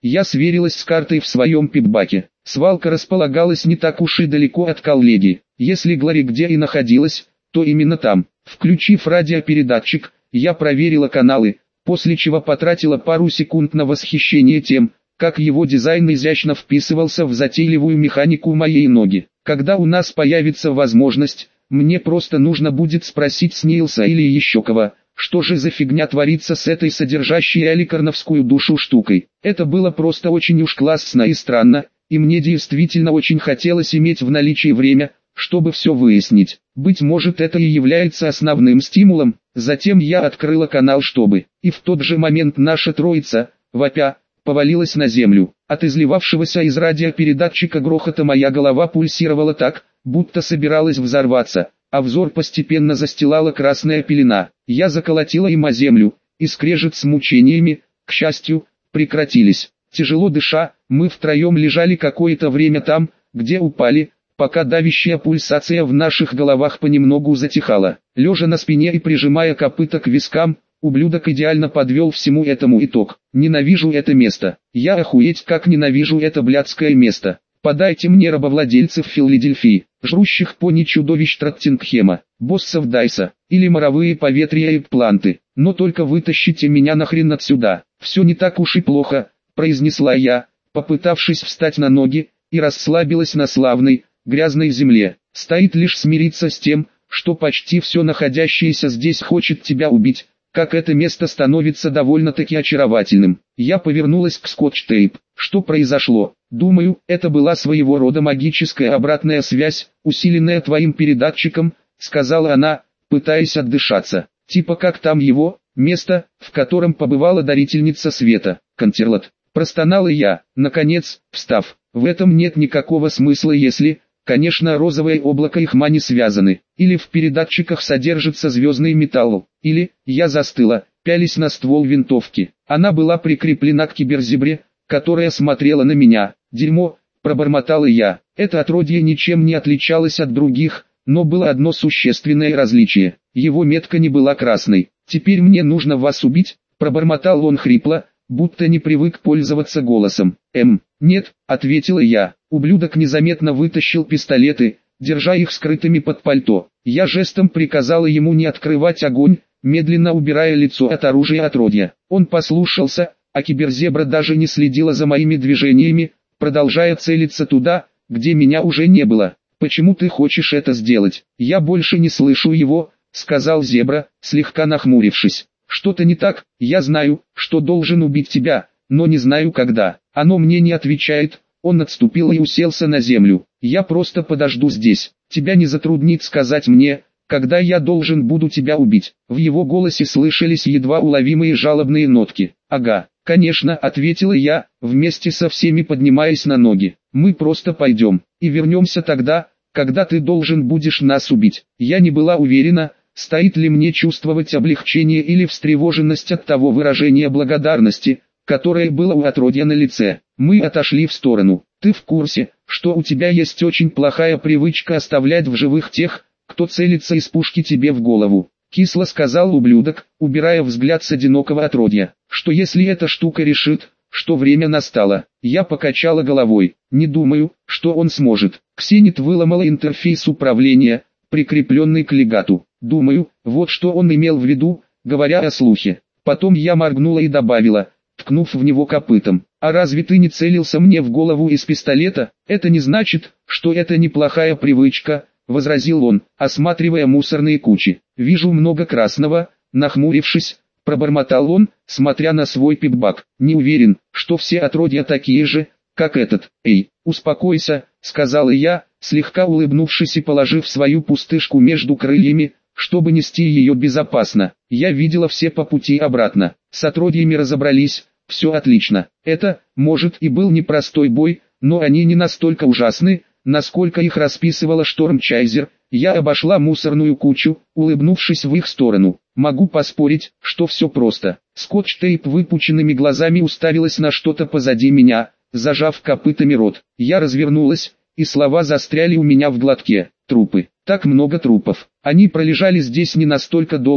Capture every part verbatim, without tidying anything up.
Я сверилась с картой в своем пипбаке. Свалка располагалась не так уж и далеко от коллеги. Если Глори где и находилась, то именно там. Включив радиопередатчик, я проверила каналы, после чего потратила пару секунд на восхищение тем, как его дизайн изящно вписывался в затейливую механику моей ноги. Когда у нас появится возможность, мне просто нужно будет спросить Снейлса или еще кого, что же за фигня творится с этой содержащей аликарновскую душу штукой. Это было просто очень уж классно и странно, и мне действительно очень хотелось иметь в наличии время, чтобы все выяснить. Быть может, это и является основным стимулом. Затем я открыла канал чтобы, и в тот же момент наша троица, вопя, повалилась на землю. От изливавшегося из радиопередатчика грохота моя голова пульсировала так, будто собиралась взорваться, а взор постепенно застилала красная пелена. Я заколотила им о землю, и скрежет с мучениями, к счастью, прекратились. Тяжело дыша, мы втроем лежали какое-то время там, где упали, пока давящая пульсация в наших головах понемногу затихала. Лежа на спине и прижимая копыта к вискам, ублюдок идеально подвел всему этому итог. Ненавижу это место. Я охуеть как ненавижу это блядское место. Подайте мне рабовладельцев Филадельфии, жрущих пони чудовищ Траттингхема, боссов Дайса, или моровые поветрия и планты. Но только вытащите меня нахрен отсюда. Все не так уж и плохо, произнесла я, попытавшись встать на ноги, и расслабилась на славной, грязной земле. Стоит лишь смириться с тем, что почти все находящееся здесь хочет тебя убить, как это место становится довольно-таки очаровательным. Я повернулась к скотч-тейп. Что произошло? Думаю, это была своего рода магическая обратная связь, усиленная твоим передатчиком, сказала она, пытаясь отдышаться. Типа как там его, место, в котором побывала дарительница света, Контерлот. Простонала я, наконец, встав. В этом нет никакого смысла, если, конечно, розовое облако и хма не связаны. Или в передатчиках содержится звездный металл. Или, я застыла, пялись на ствол винтовки. Она была прикреплена к киберзебре, которая смотрела на меня. Дерьмо, пробормотала я. Это отродье ничем не отличалось от других, но было одно существенное различие. Его метка не была красной. Теперь мне нужно вас убить, пробормотал он хрипло, будто не привык пользоваться голосом. Эм, нет, ответила я. Ублюдок незаметно вытащил пистолеты, держа их скрытыми под пальто. Я жестом приказала ему не открывать огонь, медленно убирая лицо от оружия отродья. Он послушался, а киберзебра даже не следила за моими движениями, продолжая целиться туда, где меня уже не было. «Почему ты хочешь это сделать? Я больше не слышу его», — сказал зебра, слегка нахмурившись. «Что-то не так, я знаю, что должен убить тебя, но не знаю когда. Оно мне не отвечает». Он отступил и уселся на землю. «Я просто подожду здесь. Тебя не затруднит сказать мне, когда я должен буду тебя убить». В его голосе слышались едва уловимые жалобные нотки. «Ага, конечно», — ответила я, вместе со всеми поднимаясь на ноги. «Мы просто пойдем, и вернемся тогда, когда ты должен будешь нас убить». Я не была уверена, стоит ли мне чувствовать облегчение или встревоженность от того выражения благодарности, которое было у отродья на лице. Мы отошли в сторону. «Ты в курсе, что у тебя есть очень плохая привычка оставлять в живых тех, кто целится из пушки тебе в голову?» Кисло сказал ублюдок, убирая взгляд с одинокого отродья. «Что если эта штука решит, что время настало?» Я покачала головой. «Не думаю, что он сможет». Ксенит выломала интерфейс управления, прикрепленный к легату. Думаю, вот что он имел в виду, говоря о слухе. Потом я моргнула и добавила, ткнув в него копытом. «А разве ты не целился мне в голову из пистолета? Это не значит, что это неплохая привычка», — возразил он, осматривая мусорные кучи. «Вижу много красного», — нахмурившись, пробормотал он, смотря на свой пипбак. «Не уверен, что все отродья такие же, как этот». «Эй, успокойся», — сказала я, слегка улыбнувшись и положив свою пустышку между крыльями, чтобы нести ее безопасно. Я видела все по пути обратно. С отродьями разобрались, все отлично. Это, может, и был непростой бой, но они не настолько ужасны, насколько их расписывала Штормчайзер. Я обошла мусорную кучу, улыбнувшись в их сторону. Могу поспорить, что все просто. Скотч-тейп выпученными глазами уставилась на что-то позади меня, зажав копытами рот. Я развернулась, и слова застряли у меня в глотке. Трупы. Так много трупов. Они пролежали здесь не настолько долго,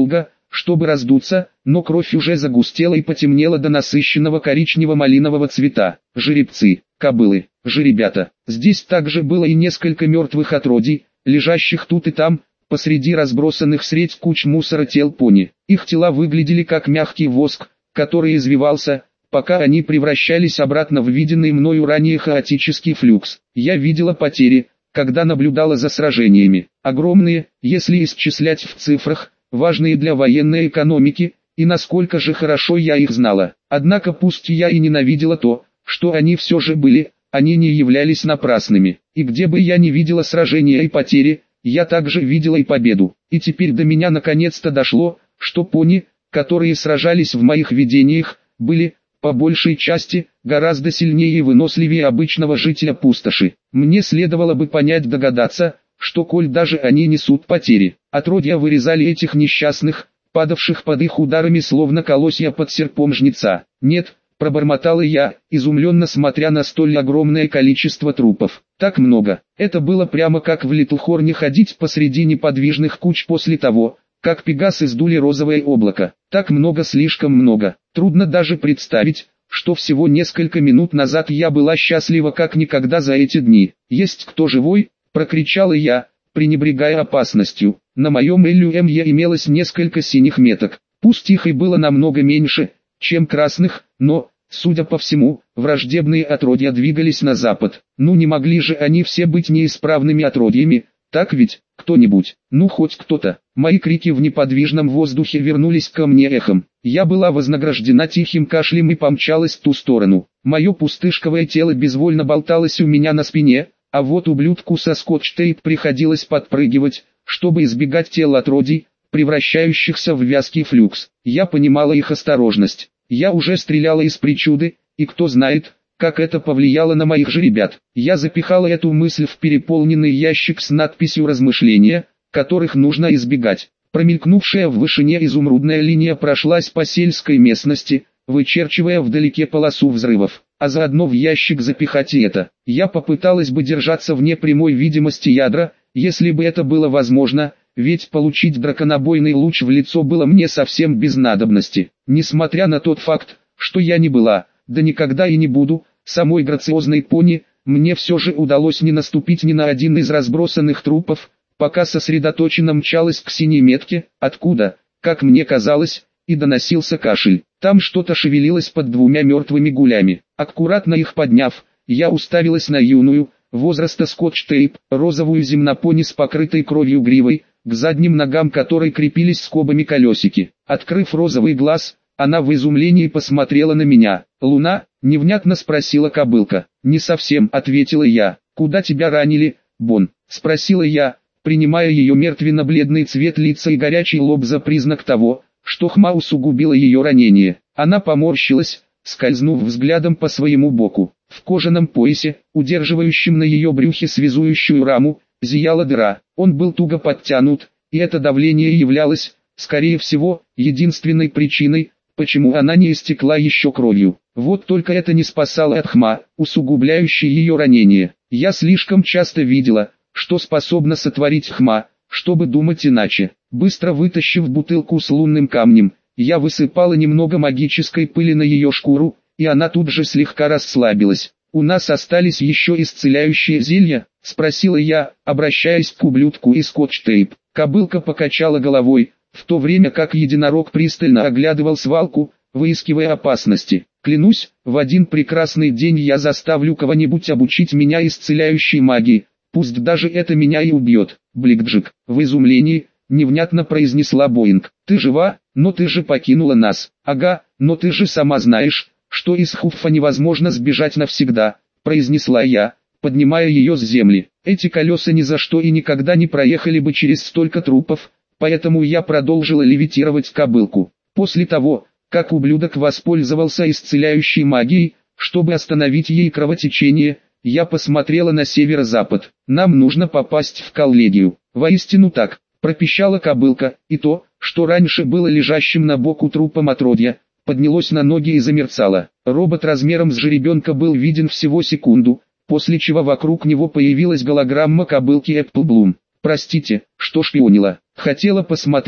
чтобы раздуться, но кровь уже загустела и потемнела до насыщенного коричнево-малинового цвета. Жеребцы, кобылы, жеребята. Здесь также было и несколько мертвых отродий, лежащих тут и там, посреди разбросанных средь куч мусора тел пони. Их тела выглядели как мягкий воск, который извивался, пока они превращались обратно в виденный мною ранее хаотический флюкс. Я видела потери, когда наблюдала за сражениями. Огромные, если исчислять в цифрах, важные для военной экономики, и насколько же хорошо я их знала. Однако пусть я и ненавидела то, что они все же были, они не являлись напрасными. И где бы я ни видела сражения и потери, я также видела и победу. И теперь до меня наконец-то дошло, что пони, которые сражались в моих видениях, были, по большей части, гораздо сильнее и выносливее обычного жителя пустоши. Мне следовало бы понять, догадаться, что коль даже они несут потери, отродья вырезали этих несчастных, падавших под их ударами словно колосья под серпом жнеца. Нет, пробормотала я, изумленно смотря на столь огромное количество трупов. Так много. Это было прямо как в Литлхорне ходить посреди неподвижных куч после того, как пегасы сдули розовое облако. Так много, слишком много. Трудно даже представить, что всего несколько минут назад я была счастлива как никогда за эти дни. «Есть кто живой?» — прокричала я, пренебрегая опасностью. На моем иллюэмье имелось несколько синих меток. Пусть их и было намного меньше, чем красных, но, судя по всему, враждебные отродья двигались на запад. Ну не могли же они все быть неисправными отродьями, так ведь, кто-нибудь, ну хоть кто-то. Мои крики в неподвижном воздухе вернулись ко мне эхом. Я была вознаграждена тихим кашлем и помчалась в ту сторону. Мое пустышковое тело безвольно болталось у меня на спине, а вот ублюдку со скотч-тейп приходилось подпрыгивать, чтобы избегать тел отродий, превращающихся в вязкий флюкс. Я понимала их осторожность. Я уже стреляла из причуды, и кто знает, как это повлияло на моих же ребят. Я запихала эту мысль в переполненный ящик с надписью «Размышления», которых нужно избегать. Промелькнувшая в вышине изумрудная линия прошлась по сельской местности, вычерчивая вдалеке полосу взрывов, а заодно в ящик запихать и это. Я попыталась бы держаться вне прямой видимости ядра, если бы это было возможно, ведь получить драконобойный луч в лицо было мне совсем без надобности. Несмотря на тот факт, что я не была, да никогда и не буду, самой грациозной пони, мне все же удалось не наступить ни на один из разбросанных трупов, пока сосредоточенно мчалась к синей метке, откуда, как мне казалось, и доносился кашель. Там что-то шевелилось под двумя мертвыми гулями. Аккуратно их подняв, я уставилась на юную, возраста скотч-тейп, розовую земнопони с покрытой кровью гривой, к задним ногам которой крепились скобами колесики. Открыв розовый глаз, она в изумлении посмотрела на меня. «Луна?» — невнятно спросила кобылка. «Не совсем», — ответила я. «Куда тебя ранили, Бон?» — спросила я, принимая ее мертвенно-бледный цвет лица и горячий лоб за признак того, что хма усугубила ее ранение. Она поморщилась, скользнув взглядом по своему боку. В кожаном поясе, удерживающем на ее брюхе связующую раму, зияла дыра. Он был туго подтянут, и это давление являлось, скорее всего, единственной причиной, почему она не истекла еще кровью. Вот только это не спасало от хма, усугубляющей ее ранение. Я слишком часто видела, что способна сотворить хма, чтобы думать иначе. Быстро вытащив бутылку с лунным камнем, я высыпала немного магической пыли на ее шкуру, и она тут же слегка расслабилась. «У нас остались еще исцеляющие зелья?» — спросила я, обращаясь к ублюдку из скотч-тейп. Кобылка покачала головой, в то время как единорог пристально оглядывал свалку, выискивая опасности. «Клянусь, в один прекрасный день я заставлю кого-нибудь обучить меня исцеляющей магии, пусть даже это меня и убьет». Бликджик, в изумлении, невнятно произнесла Боинг. «Ты жива, но ты же покинула нас». «Ага, но ты же сама знаешь, что из Хуффа невозможно сбежать навсегда», произнесла я, поднимая ее с земли. «Эти колеса ни за что и никогда не проехали бы через столько трупов, поэтому я продолжила левитировать кобылку. После того, как ублюдок воспользовался исцеляющей магией, чтобы остановить ей кровотечение, я посмотрела на северо-запад. Нам нужно попасть в коллегию». «Воистину так», пропищала кобылка, и то, что раньше было лежащим на боку трупом отродья, поднялось на ноги и замерцало. Робот размером с жеребенка был виден всего секунду, после чего вокруг него появилась голограмма кобылки Эпплблум. «Простите, что шпионила. Хотела посмотреть,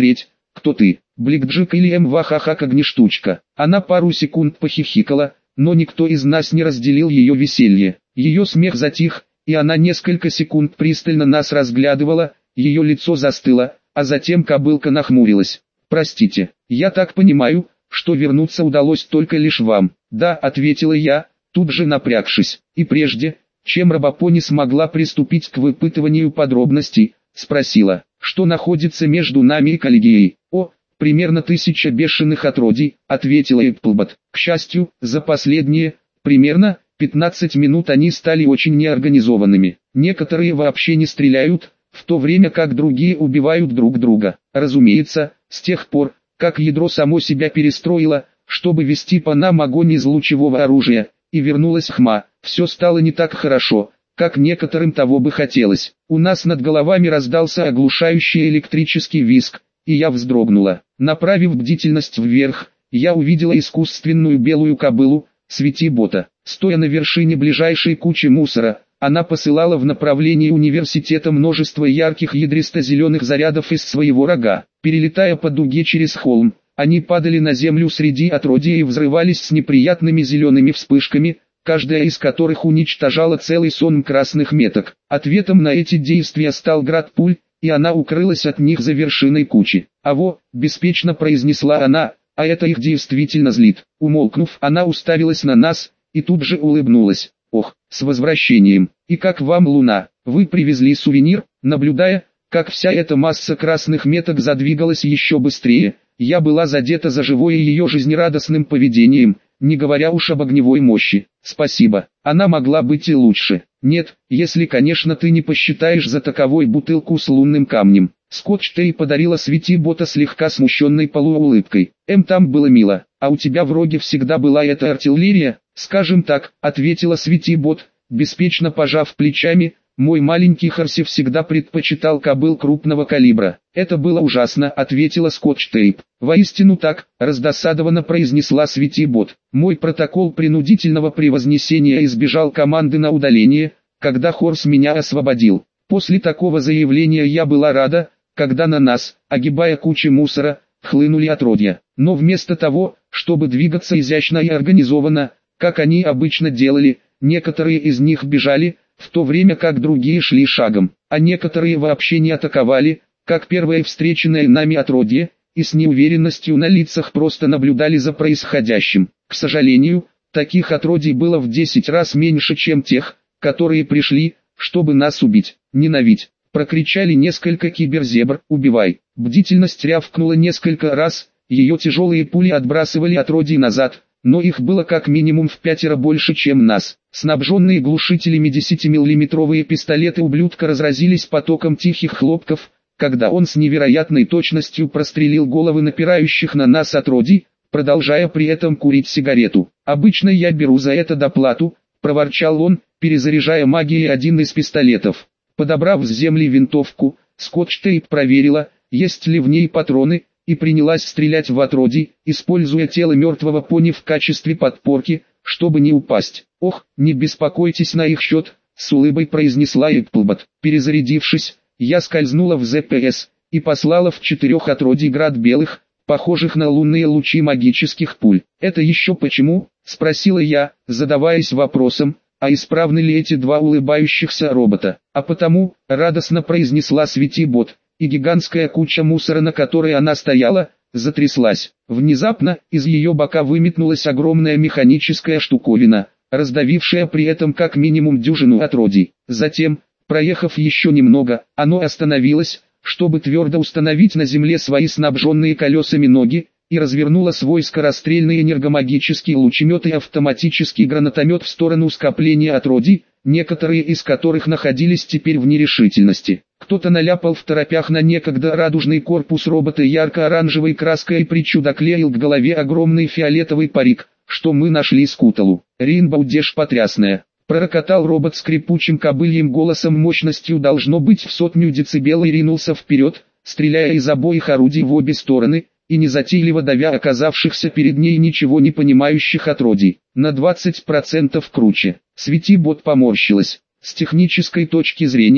кто ты, Бликджик или Мвахахак огнештучка? Она пару секунд похихикала, но никто из нас не разделил ее веселье. Ее смех затих, и она несколько секунд пристально нас разглядывала, ее лицо застыло, а затем кобылка нахмурилась. «Простите, я так понимаю, что вернуться удалось только лишь вам?» «Да», — ответила я, тут же напрягшись. И прежде, чем Робопони смогла приступить к выпытыванию подробностей, спросила, что находится между нами и коллегией. «О, примерно тысяча бешеных отродий», — ответила Эпплбот. К счастью, за последние, примерно, пятнадцать минут они стали очень неорганизованными. Некоторые вообще не стреляют, в то время как другие убивают друг друга. Разумеется, с тех пор, как ядро само себя перестроило, чтобы вести по нам огонь из лучевого оружия, и вернулась Хма, все стало не так хорошо, как некоторым того бы хотелось. У нас над головами раздался оглушающий электрический визг, и я вздрогнула. Направив бдительность вверх, я увидела искусственную белую кобылу, Свети-бота. Стоя на вершине ближайшей кучи мусора, она посылала в направлении университета множество ярких ядристо-зеленых зарядов из своего рога. Перелетая по дуге через холм, они падали на землю среди отродья и взрывались с неприятными зелеными вспышками, каждая из которых уничтожала целый сон красных меток. Ответом на эти действия стал град пуль, и она укрылась от них за вершиной кучи. «Аво», — беспечно произнесла она, — «а это их действительно злит». Умолкнув, она уставилась на нас, и тут же улыбнулась. «Ох, с возвращением! И как вам луна? Вы привезли сувенир?» Наблюдая, как вся эта масса красных меток задвигалась еще быстрее, я была задета за живое ее жизнерадостным поведением, не говоря уж об огневой мощи. «Спасибо, она могла быть и лучше. Нет, если, конечно, ты не посчитаешь за таковой бутылку с лунным камнем». Скотч-Тейп подарила Свети-бота слегка смущенной полуулыбкой. «Эм, там было мило, а у тебя в роге всегда была эта артиллерия?» «Скажем так», — ответила Свети-бот, беспечно пожав плечами, «мой маленький Харси всегда предпочитал кобыл крупного калибра». «Это было ужасно», — ответила Скотч-Тейп. «Воистину так», — раздосадованно произнесла Свети-бот. «Мой протокол принудительного превознесения избежал команды на удаление, когда Хорс меня освободил. После такого заявления я была рада, когда на нас, огибая кучи мусора, хлынули отродья. Но вместо того, чтобы двигаться изящно и организованно, как они обычно делали, некоторые из них бежали, в то время как другие шли шагом, а некоторые вообще не атаковали, как первое встреченное нами отродье, и с неуверенностью на лицах просто наблюдали за происходящим. К сожалению, таких отродий было в десять раз меньше, чем тех, которые пришли, чтобы нас убить. «Ненавидь!» — прокричали несколько киберзебр. «Убивай!» Бдительность рявкнула несколько раз, ее тяжелые пули отбрасывали отродий назад, но их было как минимум в пятеро больше, чем нас. Снабженные глушителями десятимиллиметровые пистолеты ублюдка разразились потоком тихих хлопков, когда он с невероятной точностью прострелил головы напирающих на нас отродий, продолжая при этом курить сигарету. «Обычно я беру за это доплату», — проворчал он, перезаряжая магией один из пистолетов. Подобрав с земли винтовку, Скотч-Тейп проверила, есть ли в ней патроны, и принялась стрелять в отродий, используя тело мертвого пони в качестве подпорки, чтобы не упасть. «Ох, не беспокойтесь на их счет», — с улыбой произнесла Эпплбот. Перезарядившись, я скользнула в зэ пэ эс, и послала в четырех отродий град белых, похожих на лунные лучи магических пуль. «Это еще почему?» — спросила я, задаваясь вопросом, а исправны ли эти два улыбающихся робота? «А потому», — радостно произнесла Свети-бот, и гигантская куча мусора, на которой она стояла, затряслась. Внезапно, из ее бока выметнулась огромная механическая штуковина, раздавившая при этом как минимум дюжину отродий. Затем, проехав еще немного, оно остановилось, чтобы твердо установить на земле свои снабженные колесами ноги, и развернула свой скорострельный энергомагический лучемет и автоматический гранатомет в сторону скопления отродий, некоторые из которых находились теперь в нерешительности. Кто-то наляпал в торопях на некогда радужный корпус робота ярко-оранжевой краской и причудо клеил к голове огромный фиолетовый парик, что мы нашли Скуталу. «Ринбоу дешь потрясная», — пророкотал робот скрипучим кобыльем голосом мощностью должно быть в сотню децибел и ринулся вперед, стреляя из обоих орудий в обе стороны, и незатейливо давя оказавшихся перед ней ничего не понимающих отродий. На двадцать процентов круче. Свети-бот поморщилась. С технической точки зрения,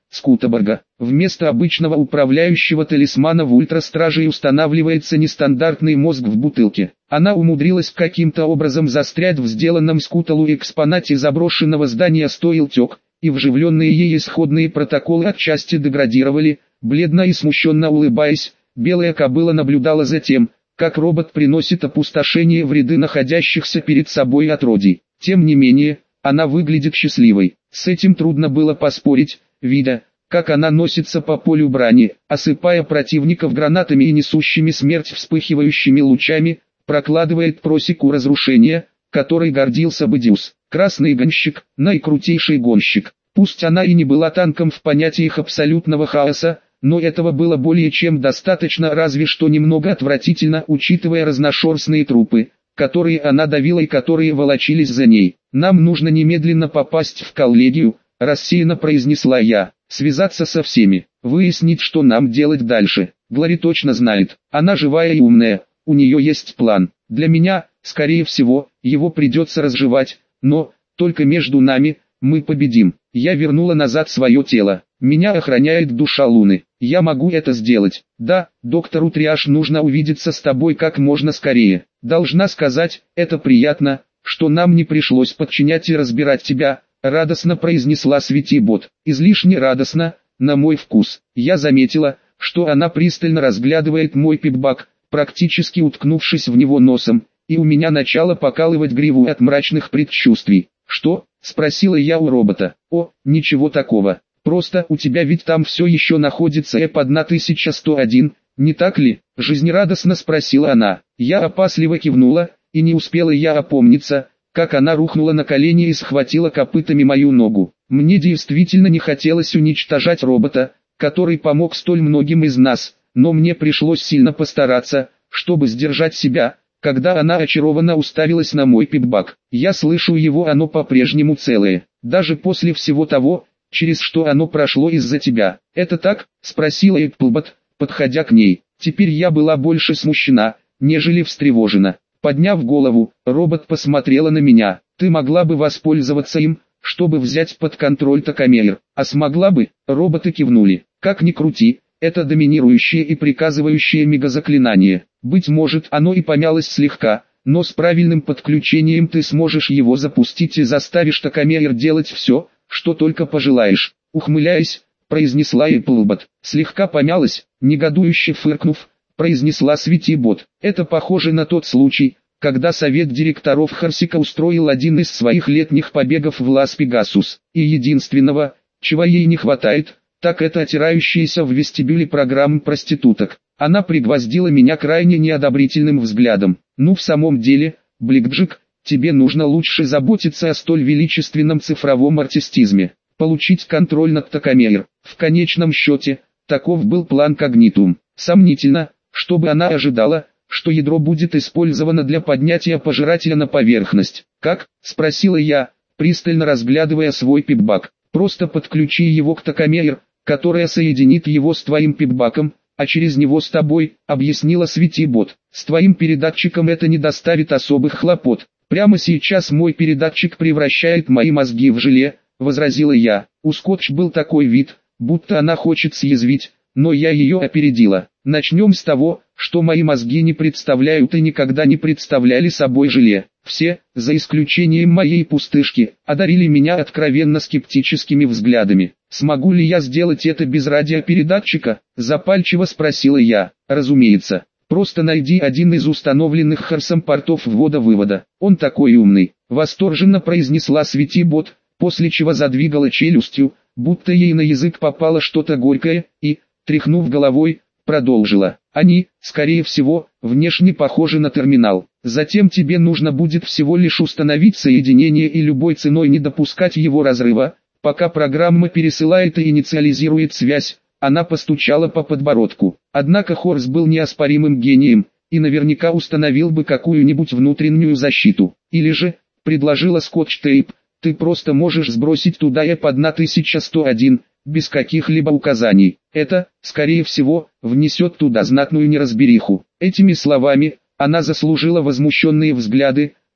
Скутеборга. Вместо обычного управляющего талисмана в ультрастраже устанавливается нестандартный мозг в бутылке. Она умудрилась каким-то образом застрять в сделанном Скуталу экспонате заброшенного здания Стоилтек, и вживленные ей исходные протоколы отчасти деградировали. Бледно и смущенно улыбаясь, белая кобыла наблюдала за тем, как робот приносит опустошение в ряды находящихся перед собой отродий. Тем не менее, она выглядит счастливой. С этим трудно было поспорить, видя, как она носится по полю брани, осыпая противников гранатами и несущими смерть вспыхивающими лучами, прокладывает просеку разрушения, которой гордился бы Дюс. Красный гонщик, наикрутейший гонщик. Пусть она и не была танком в понятиях абсолютного хаоса, но этого было более чем достаточно, разве что немного отвратительно, учитывая разношерстные трупы, которые она давила и которые волочились за ней. «Нам нужно немедленно попасть в коллегию», – рассеянно произнесла я, – «связаться со всеми, выяснить, что нам делать дальше». Глори точно знает, она живая и умная, у нее есть план. Для меня, скорее всего, его придется разжевать, но, только между нами, мы победим. Я вернула назад свое тело. Меня охраняет душа Луны. Я могу это сделать. Да, доктору Триаш нужно увидеться с тобой как можно скорее. Должна сказать, это приятно, что нам не пришлось подчинять и разбирать тебя, радостно произнесла Светибот. Излишне радостно, на мой вкус. Я заметила, что она пристально разглядывает мой пипбак, практически уткнувшись в него носом, и у меня начало покалывать гриву от мрачных предчувствий. «Что?» – спросила я у робота. «О, ничего такого. Просто у тебя ведь там все еще находится эп тысяча сто один, не так ли?» – жизнерадостно спросила она. Я опасливо кивнула, и не успела я опомниться, как она рухнула на колени и схватила копытами мою ногу. Мне действительно не хотелось уничтожать робота, который помог столь многим из нас, но мне пришлось сильно постараться, чтобы сдержать себя, когда она очарованно уставилась на мой пипбак. Я слышу его, оно по-прежнему целое, даже после всего того, через что оно прошло из-за тебя. «Это так?» – спросила Эпплбот, подходя к ней. Теперь я была больше смущена, нежели встревожена. Подняв голову, робот посмотрела на меня. «Ты могла бы воспользоваться им, чтобы взять под контроль Токамейр, а смогла бы?» Роботы кивнули. «Как ни крути, это доминирующее и приказывающее мегазаклинание. Быть может, оно и помялось слегка, но с правильным подключением ты сможешь его запустить и заставишь Токамейр делать все, что только пожелаешь». Ухмыляясь, произнесла Эпплбот. «Слегка помялась», негодующе фыркнув, произнесла Светибот. «Это похоже на тот случай, когда совет директоров Харсика устроил один из своих летних побегов в Лас-Пегасус, и единственного, чего ей не хватает, так это отирающиеся в вестибюле программы проституток». Она пригвоздила меня крайне неодобрительным взглядом. «Ну в самом деле, Бликджик, тебе нужно лучше заботиться о столь величественном цифровом артистизме, получить контроль над Токамейр». В конечном счете, таков был план Когнитум. Сомнительно, чтобы она ожидала, что ядро будет использовано для поднятия пожирателя на поверхность. «Как?» – спросила я, пристально разглядывая свой пипбак. «Просто подключи его к Токамейр, которая соединит его с твоим пипбаком, а через него с тобой», — объяснила Светибот. «С твоим передатчиком это не доставит особых хлопот. Прямо сейчас мой передатчик превращает мои мозги в желе», — возразила я. У Скотч был такой вид, будто она хочет съязвить, но я ее опередила. «Начнем с того, что мои мозги не представляют и никогда не представляли собой желе. Все, за исключением моей пустышки, одарили меня откровенно скептическими взглядами. Смогу ли я сделать это без радиопередатчика?» – запальчиво спросила я. «Разумеется. Просто найди один из установленных Харсом портов ввода-вывода. Он такой умный», – восторженно произнесла Светибот, после чего задвигала челюстью, будто ей на язык попало что-то горькое, и, тряхнув головой, продолжила. «Они, скорее всего, внешне похожи на терминал. Затем тебе нужно будет всего лишь установить соединение и любой ценой не допускать его разрыва, пока программа пересылает и инициализирует связь». Она постучала по подбородку. Однако Хорс был неоспоримым гением, и наверняка установил бы какую-нибудь внутреннюю защиту. Или же, предложила Скотч-Тейп, ты просто можешь сбросить туда эп тысяча сто один, без каких-либо указаний. Это, скорее всего, внесет туда знатную неразбериху. Этими словами, она заслужила возмущенные взгляды,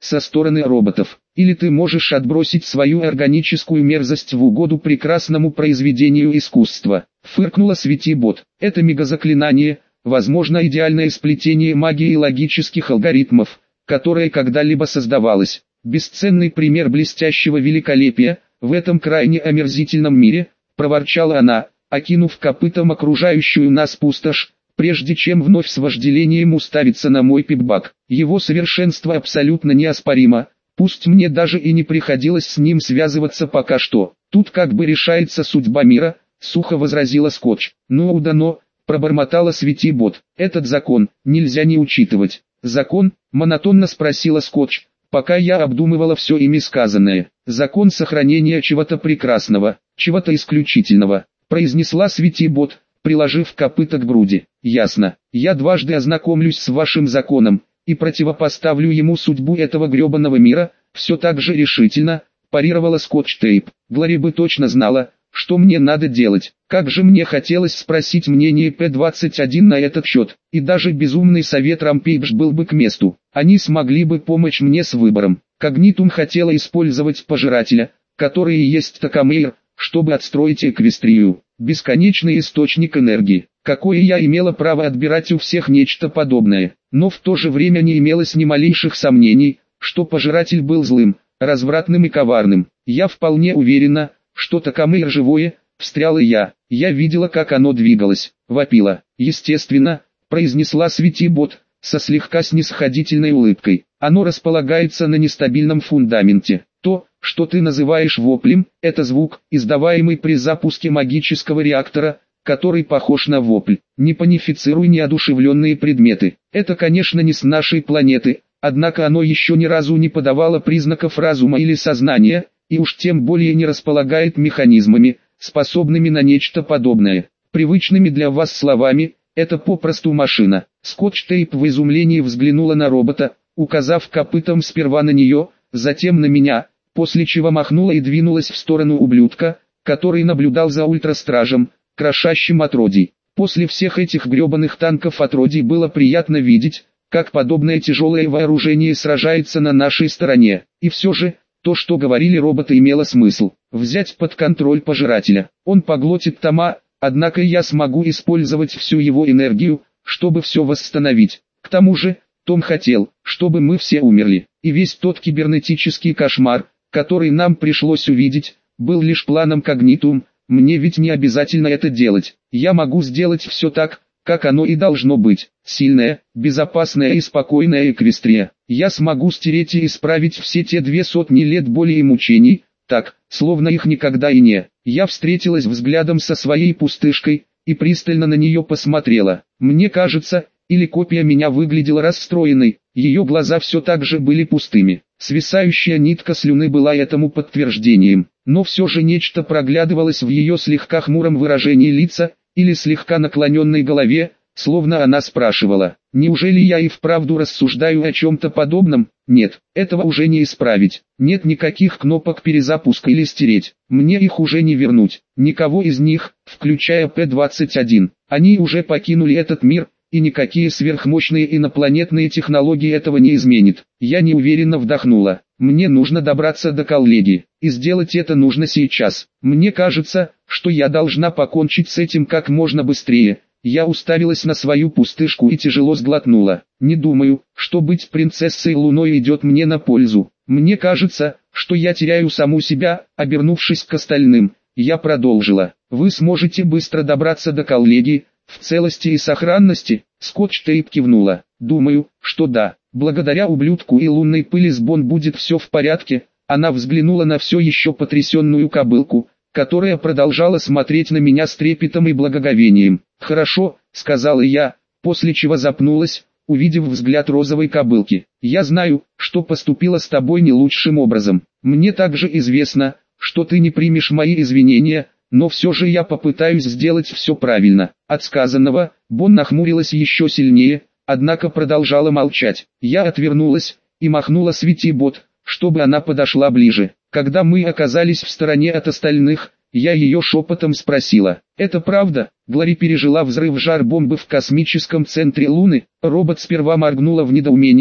со стороны роботов. Или ты можешь отбросить свою органическую мерзость в угоду прекрасному произведению искусства. Фыркнула Светибот. Это мегазаклинание, возможно идеальное сплетение магии и логических алгоритмов, которое когда-либо создавалось. Бесценный пример блестящего великолепия, в этом крайне омерзительном мире, проворчала она, окинув копытом окружающую нас пустошь, прежде чем вновь с вожделением уставиться на мой пипбак. Его совершенство абсолютно неоспоримо, пусть мне даже и не приходилось с ним связываться пока что. Тут как бы решается судьба мира, сухо возразила Скотч. Ну да но, пробормотала Светибот, этот закон нельзя не учитывать. Закон? Монотонно спросила Скотч, пока я обдумывала все ими сказанное. Закон сохранения чего-то прекрасного, чего-то исключительного, произнесла Светибот, приложив копыто к груди. Ясно, я дважды ознакомлюсь с вашим законом, и противопоставлю ему судьбу этого гребаного мира, все так же решительно, парировала Скотч-Тейп. Глори бы точно знала, что мне надо делать. Как же мне хотелось спросить мнение Пэ двадцать один на этот счет, и даже безумный совет Рампейдж был бы к месту. Они смогли бы помочь мне с выбором. Когнитум хотела использовать пожирателя, который и есть Токамейр, чтобы отстроить Эквестрию. Бесконечный источник энергии. Какое я имела право отбирать у всех нечто подобное. Но в то же время не имелось ни малейших сомнений, что пожиратель был злым, развратным и коварным. Я вполне уверена, что Токамейр живое, встряла я. Я видела, как оно двигалось, вопило. Естественно, произнесла Светибот, со слегка снисходительной улыбкой. Оно располагается на нестабильном фундаменте. То, что ты называешь воплем, это звук, издаваемый при запуске магического реактора, который похож на вопль. Не панифицируй неодушевленные предметы. Это, конечно, не с нашей планеты, однако оно еще ни разу не подавало признаков разума или сознания, и уж тем более не располагает механизмами, способными на нечто подобное. Привычными для вас словами, это попросту машина. Скотч-Тейп в изумлении взглянула на робота, указав копытом сперва на нее, затем на меня, после чего махнула и двинулась в сторону ублюдка, который наблюдал за ультрастражем, крошащим отродий. После всех этих гребаных танков отродий было приятно видеть, как подобное тяжелое вооружение сражается на нашей стороне. И все же, то, что говорили роботы, имело смысл. Взять под контроль пожирателя. Он поглотит Тома, однако я смогу использовать всю его энергию, чтобы все восстановить. К тому же, Том хотел, чтобы мы все умерли. И весь тот кибернетический кошмар, который нам пришлось увидеть, был лишь планом Когнитум. Мне ведь не обязательно это делать. Я могу сделать все так, как оно и должно быть. Сильная, безопасная и спокойная Эквестрия. Я смогу стереть и исправить все те две сотни лет боли и мучений, так, словно их никогда и не. Я встретилась взглядом со своей пустышкой, и пристально на нее посмотрела. Мне кажется, или копия меня выглядела расстроенной, ее глаза все так же были пустыми. Свисающая нитка слюны была этому подтверждением, но все же нечто проглядывалось в ее слегка хмуром выражении лица, или слегка наклоненной голове, словно она спрашивала: неужели я и вправду рассуждаю о чем-то подобном? Нет, этого уже не исправить. Нет никаких кнопок перезапуска или стереть. Мне их уже не вернуть. Никого из них, включая Пэ двадцать один. Они уже покинули этот мир, и никакие сверхмощные инопланетные технологии этого не изменят. Я неуверенно вдохнула. Мне нужно добраться до коллеги, и сделать это нужно сейчас. Мне кажется, что я должна покончить с этим как можно быстрее. Я уставилась на свою пустышку и тяжело сглотнула. Не думаю, что быть принцессой Луной идет мне на пользу. Мне кажется, что я теряю саму себя. Обернувшись к остальным, я продолжила. Вы сможете быстро добраться до коллеги, в целости и сохранности? Скотч-Тейп кивнула. Думаю, что да. Благодаря ублюдку и лунной пыли с Бон будет все в порядке. Она взглянула на все еще потрясенную кобылку, которая продолжала смотреть на меня с трепетом и благоговением. «Хорошо», — сказала я, после чего запнулась, увидев взгляд розовой кобылки. «Я знаю, что поступила с тобой не лучшим образом. Мне также известно, что ты не примешь мои извинения, но все же я попытаюсь сделать все правильно». От сказанного, Бон нахмурилась еще сильнее, однако продолжала молчать. Я отвернулась и махнула Светибот, чтобы она подошла ближе. Когда мы оказались в стороне от остальных, я ее шепотом спросила: «Это правда?» Глори пережила взрыв жар-бомбы в космическом центре Луны. Робот сперва моргнула в недоумении,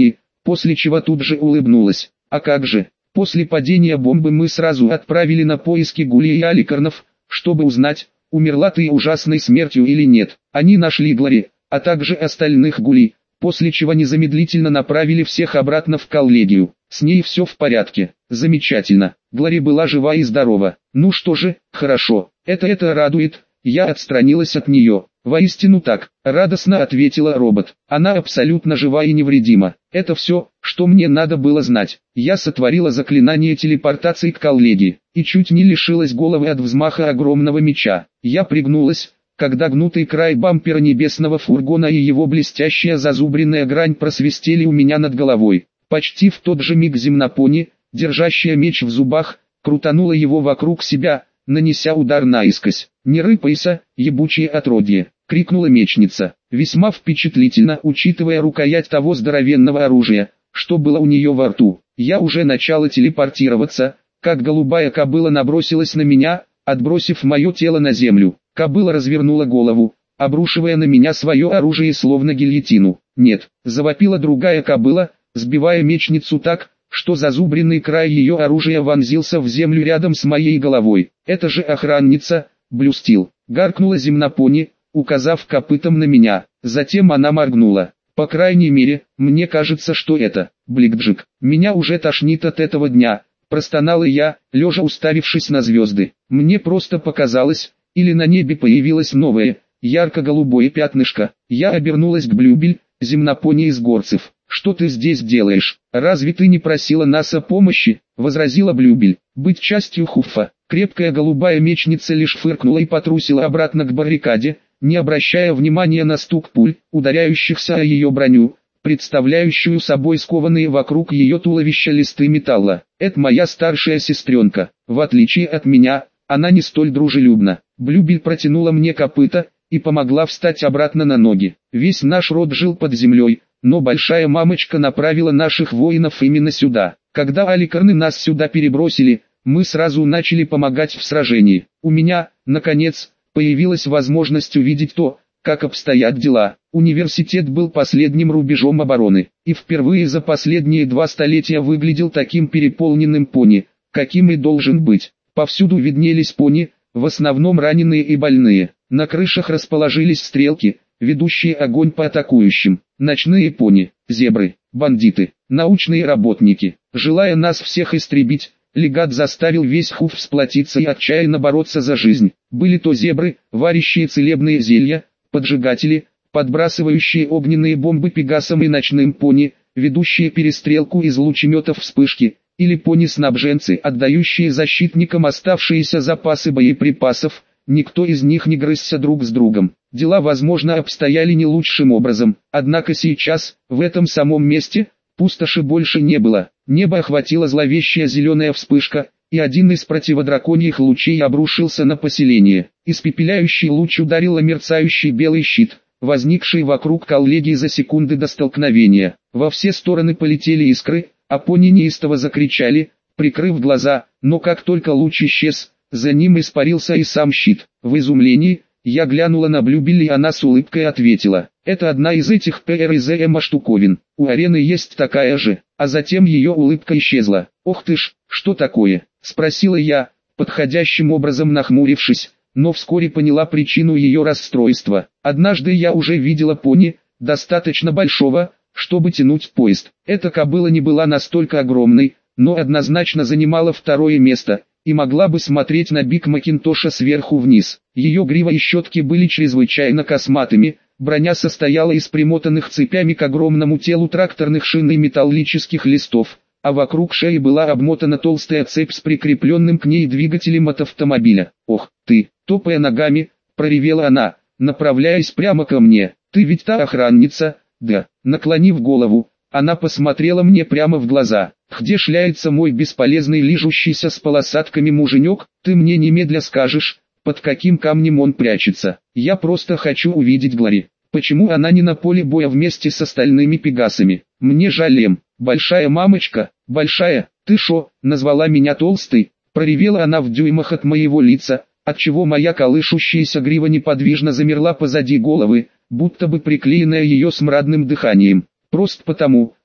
после чего тут же улыбнулась. А как же, после падения бомбы мы сразу отправили на поиски Гули и Аликарнов, чтобы узнать, умерла ты ужасной смертью или нет. Они нашли Глори, а также остальных Гули, после чего незамедлительно направили всех обратно в коллегию. С ней все в порядке. Замечательно. Глори была жива и здорова. Ну что же, хорошо. Это это радует. Я отстранилась от нее. Воистину так, радостно ответила робот. Она абсолютно жива и невредима. Это все, что мне надо было знать. Я сотворила заклинание телепортации к коллегии, и чуть не лишилась головы от взмаха огромного меча. Я пригнулась, когда гнутый край бампера небесного фургона и его блестящая зазубренная грань просвистели у меня над головой. Почти в тот же миг земнопони, держащая меч в зубах, крутанула его вокруг себя, нанеся удар наискось. «Не рыпайся, ебучее отродье!» — крикнула мечница, весьма впечатлительно, учитывая рукоять того здоровенного оружия, что было у нее во рту. Я уже начала телепортироваться, как голубая кобыла набросилась на меня, отбросив мое тело на землю. Кобыла развернула голову, обрушивая на меня свое оружие словно гильотину. «Нет!» — завопила другая кобыла, сбивая мечницу так, что зазубренный край ее оружия вонзился в землю рядом с моей головой. «Это же охранница!» «Блюстил!» — гаркнула земнопони, указав копытом на меня. Затем она моргнула. «По крайней мере, мне кажется, что это Бликджик. Меня уже тошнит от этого дня», — простонала я, лежа уставившись на звезды. Мне просто показалось, или на небе появилось новое, ярко-голубое пятнышко. Я обернулась к Блюбель, земнопони из горцев. «Что ты здесь делаешь? Разве ты не просила нас о помощи?» — возразила Блюбель. «Быть частью Хуфа». Крепкая голубая мечница лишь фыркнула и потрусила обратно к баррикаде, не обращая внимания на стук пуль, ударяющихся о ее броню, представляющую собой скованные вокруг ее туловища листы металла. «Это моя старшая сестренка. В отличие от меня, она не столь дружелюбна». Блюбель протянула мне копыта и помогла встать обратно на ноги. Весь наш род жил под землей, но большая мамочка направила наших воинов именно сюда. Когда Аликарны нас сюда перебросили, мы сразу начали помогать в сражении. У меня, наконец, появилась возможность увидеть то, как обстоят дела. Университет был последним рубежом обороны, и впервые за последние два столетия выглядел таким переполненным пони, каким и должен быть. Повсюду виднелись пони, в основном раненые и больные. На крышах расположились стрелки, ведущие огонь по атакующим. Ночные пони, зебры, бандиты, научные работники. Желая нас всех истребить, легат заставил весь Хуф сплотиться и отчаянно бороться за жизнь. Были то зебры, варящие целебные зелья, поджигатели, подбрасывающие огненные бомбы пегасам и ночным пони, ведущие перестрелку из лучеметов вспышки, или пони-снабженцы, отдающие защитникам оставшиеся запасы боеприпасов. Никто из них не грызся друг с другом. Дела, возможно, обстояли не лучшим образом, однако сейчас, в этом самом месте, пустоши больше не было. Небо охватила зловещая зеленая вспышка, и один из противодраконьих лучей обрушился на поселение. Испепеляющий луч ударил о мерцающий белый щит, возникший вокруг коллегии за секунды до столкновения. Во все стороны полетели искры, а пони неистово закричали, прикрыв глаза, но как только луч исчез, за ним испарился и сам щит. В изумлении, я глянула на Блюбель, и она с улыбкой ответила: «Это одна из этих ПРЗМ штуковин, у арены есть такая же». А затем ее улыбка исчезла. «Ох ты ж, что такое?» — спросила я, подходящим образом нахмурившись, но вскоре поняла причину ее расстройства. Однажды я уже видела пони, достаточно большого, чтобы тянуть поезд. Эта кобыла не была настолько огромной, но однозначно занимала второе место, и могла бы смотреть на Биг Макинтоша сверху вниз. Ее грива и щетки были чрезвычайно косматыми, броня состояла из примотанных цепями к огромному телу тракторных шин и металлических листов, а вокруг шеи была обмотана толстая цепь с прикрепленным к ней двигателем от автомобиля. «Ох, ты!» — топая ногами, проревела она, направляясь прямо ко мне. «Ты ведь та охранница?» «Да». Наклонив голову, она посмотрела мне прямо в глаза. «Где шляется мой бесполезный лижущийся с полосатками муженек? Ты мне немедля скажешь, под каким камнем он прячется. Я просто хочу увидеть Глори. Почему она не на поле боя вместе с остальными пегасами? Мне жаль, Лем. Большая мамочка, большая, ты шо, назвала меня толстой?» Проревела она в дюймах от моего лица, отчего моя колышущаяся грива неподвижно замерла позади головы, будто бы приклеенная ее смрадным дыханием. «Просто потому,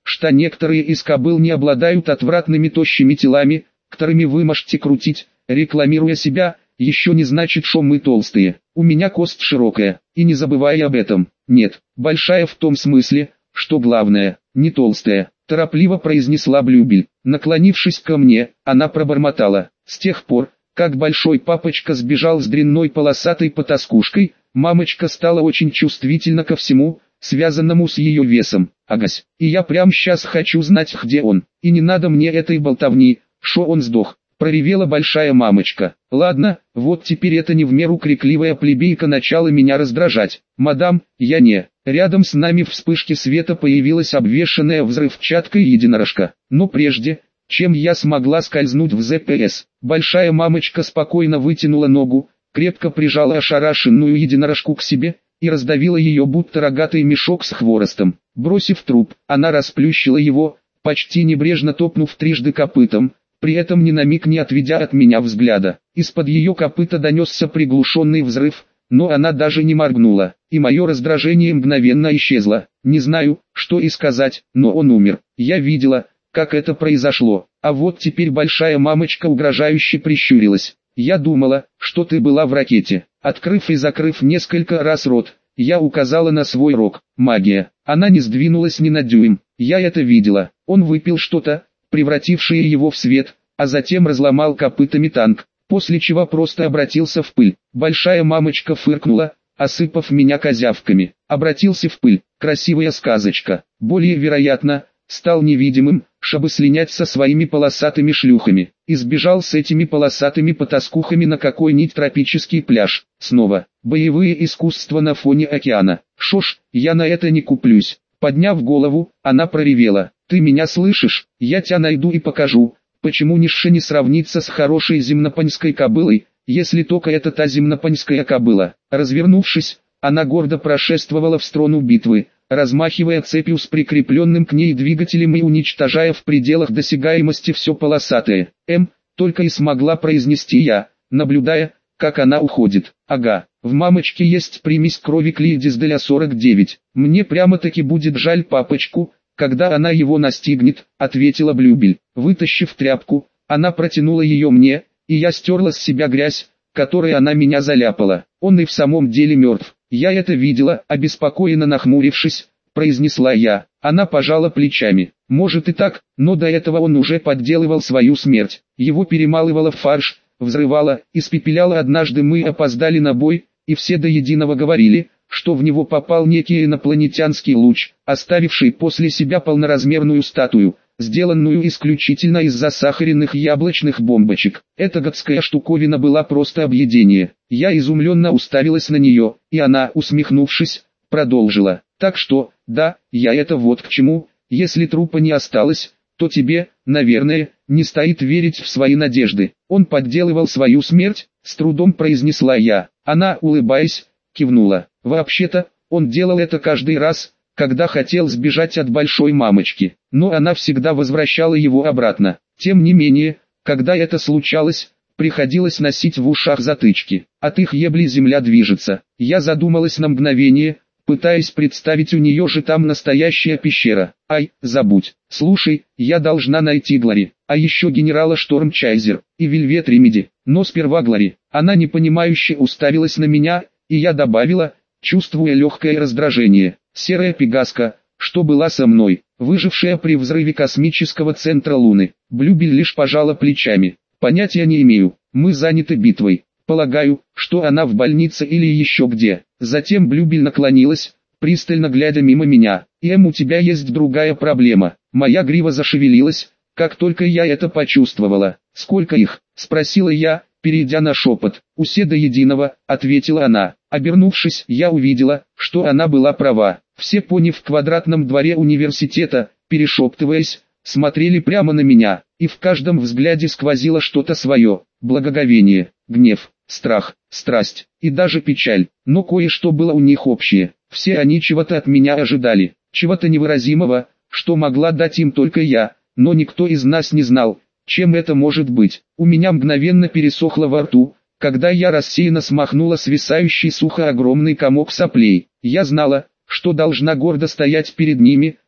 что некоторые из кобыл не обладают отвратными тощими телами, которыми вы можете крутить, рекламируя себя, еще не значит, что мы толстые. У меня кость широкая, и не забывай об этом. Нет, большая в том смысле, что главное, не толстая, торопливо произнесла Блюбель. Наклонившись ко мне, она пробормотала: с тех пор, как большой папочка сбежал с дрянной полосатой потаскушкой, мамочка стала очень чувствительна ко всему, связанному с ее весом. Агась, и я прям сейчас хочу знать, где он, и не надо мне этой болтовни, шо он сдох, проревела большая мамочка. Ладно, вот теперь это не в меру крикливая плебейка начала меня раздражать. Мадам, я не. Рядом с нами в вспышке света появилась обвешанная взрывчаткой единорожка. Но прежде, чем я смогла скользнуть в зэ пэ эс, большая мамочка спокойно вытянула ногу, крепко прижала ошарашенную единорожку к себе и раздавила ее будто рогатый мешок с хворостом. Бросив труп, она расплющила его, почти небрежно топнув трижды копытом, при этом ни на миг не отведя от меня взгляда. Из-под ее копыта донесся приглушенный взрыв, но она даже не моргнула, и мое раздражение мгновенно исчезло. Не знаю, что и сказать, но он умер. Я видела, как это произошло, а вот теперь большая мамочка угрожающе прищурилась. Я думала, что ты была в ракете. Открыв и закрыв несколько раз рот, я указала на свой рог. Магия. Она не сдвинулась ни на дюйм. Я это видела. Он выпил что-то, превратившее его в свет, а затем разломал копытами танк, после чего просто обратился в пыль. Большая мамочка фыркнула, осыпав меня козявками. Обратился в пыль. Красивая сказочка. Более вероятно, стал невидимым, чтобы слинять со своими полосатыми шлюхами, и сбежал с этими полосатыми потаскухами на какой-нибудь тропический пляж. Снова, боевые искусства на фоне океана. Шош, я на это не куплюсь. Подняв голову, она проревела: ты меня слышишь? Я тебя найду и покажу, почему ничто не сравнится с хорошей земнопанской кобылой, если только это та земнопанская кобыла. Развернувшись, она гордо прошествовала в сторону битвы, размахивая цепью с прикрепленным к ней двигателем и уничтожая в пределах досягаемости все полосатое. М, только и смогла произнести я, наблюдая, как она уходит. Ага, в мамочке есть примесь крови Клейдисделя сорок девять. Мне прямо-таки будет жаль папочку, когда она его настигнет, ответила Блюбель. Вытащив тряпку, она протянула ее мне, и я стерла с себя грязь, которой она меня заляпала. Он и в самом деле мертв. Я это видела, обеспокоенно нахмурившись, произнесла я. Она пожала плечами. Может и так, но до этого он уже подделывал свою смерть. Его перемалывало в фарш, взрывало, испепеляло. Однажды мы опоздали на бой, и все до единого говорили, что в него попал некий инопланетянский луч, оставивший после себя полноразмерную статую, сделанную исключительно из засахаренных яблочных бомбочек. Эта гадская штуковина была просто объедение. Я изумленно уставилась на нее, и она, усмехнувшись, продолжила. Так что, да, я это вот к чему. Если трупа не осталось, то тебе, наверное, не стоит верить в свои надежды. Он подделывал свою смерть, с трудом произнесла я. Она, улыбаясь, кивнула. Вообще-то, он делал это каждый раз, когда хотел сбежать от большой мамочки, но она всегда возвращала его обратно. Тем не менее, когда это случалось, приходилось носить в ушах затычки. От их ебли земля движется. Я задумалась на мгновение, пытаясь представить, у нее же там настоящая пещера. Ай, забудь. Слушай, я должна найти Глори, а еще генерала Штормчайзер и Вельвет Ремеди. Но сперва Глори. Она непонимающе уставилась на меня, и я добавила, чувствуя легкое раздражение: серая пегаска, что была со мной, выжившая при взрыве космического центра Луны. Блюбель лишь пожала плечами. Понятия не имею, мы заняты битвой. Полагаю, что она в больнице или еще где. Затем Блюбель наклонилась, пристально глядя мимо меня. Эм, у тебя есть другая проблема. Моя грива зашевелилась, как только я это почувствовала. Сколько их? Спросила я, перейдя на шепот. Усе до единого, ответила она. Обернувшись, я увидела, что она была права. Все пони в квадратном дворе университета, перешептываясь, смотрели прямо на меня, и в каждом взгляде сквозило что-то свое: благоговение, гнев, страх, страсть и даже печаль. Но кое-что было у них общее. Все они чего-то от меня ожидали, чего-то невыразимого, что могла дать им только я, но никто из нас не знал, чем это может быть. У меня мгновенно пересохло во рту, когда я рассеянно смахнула свисающий сухо огромный комок соплей. Я знала, что должна гордо стоять перед ними,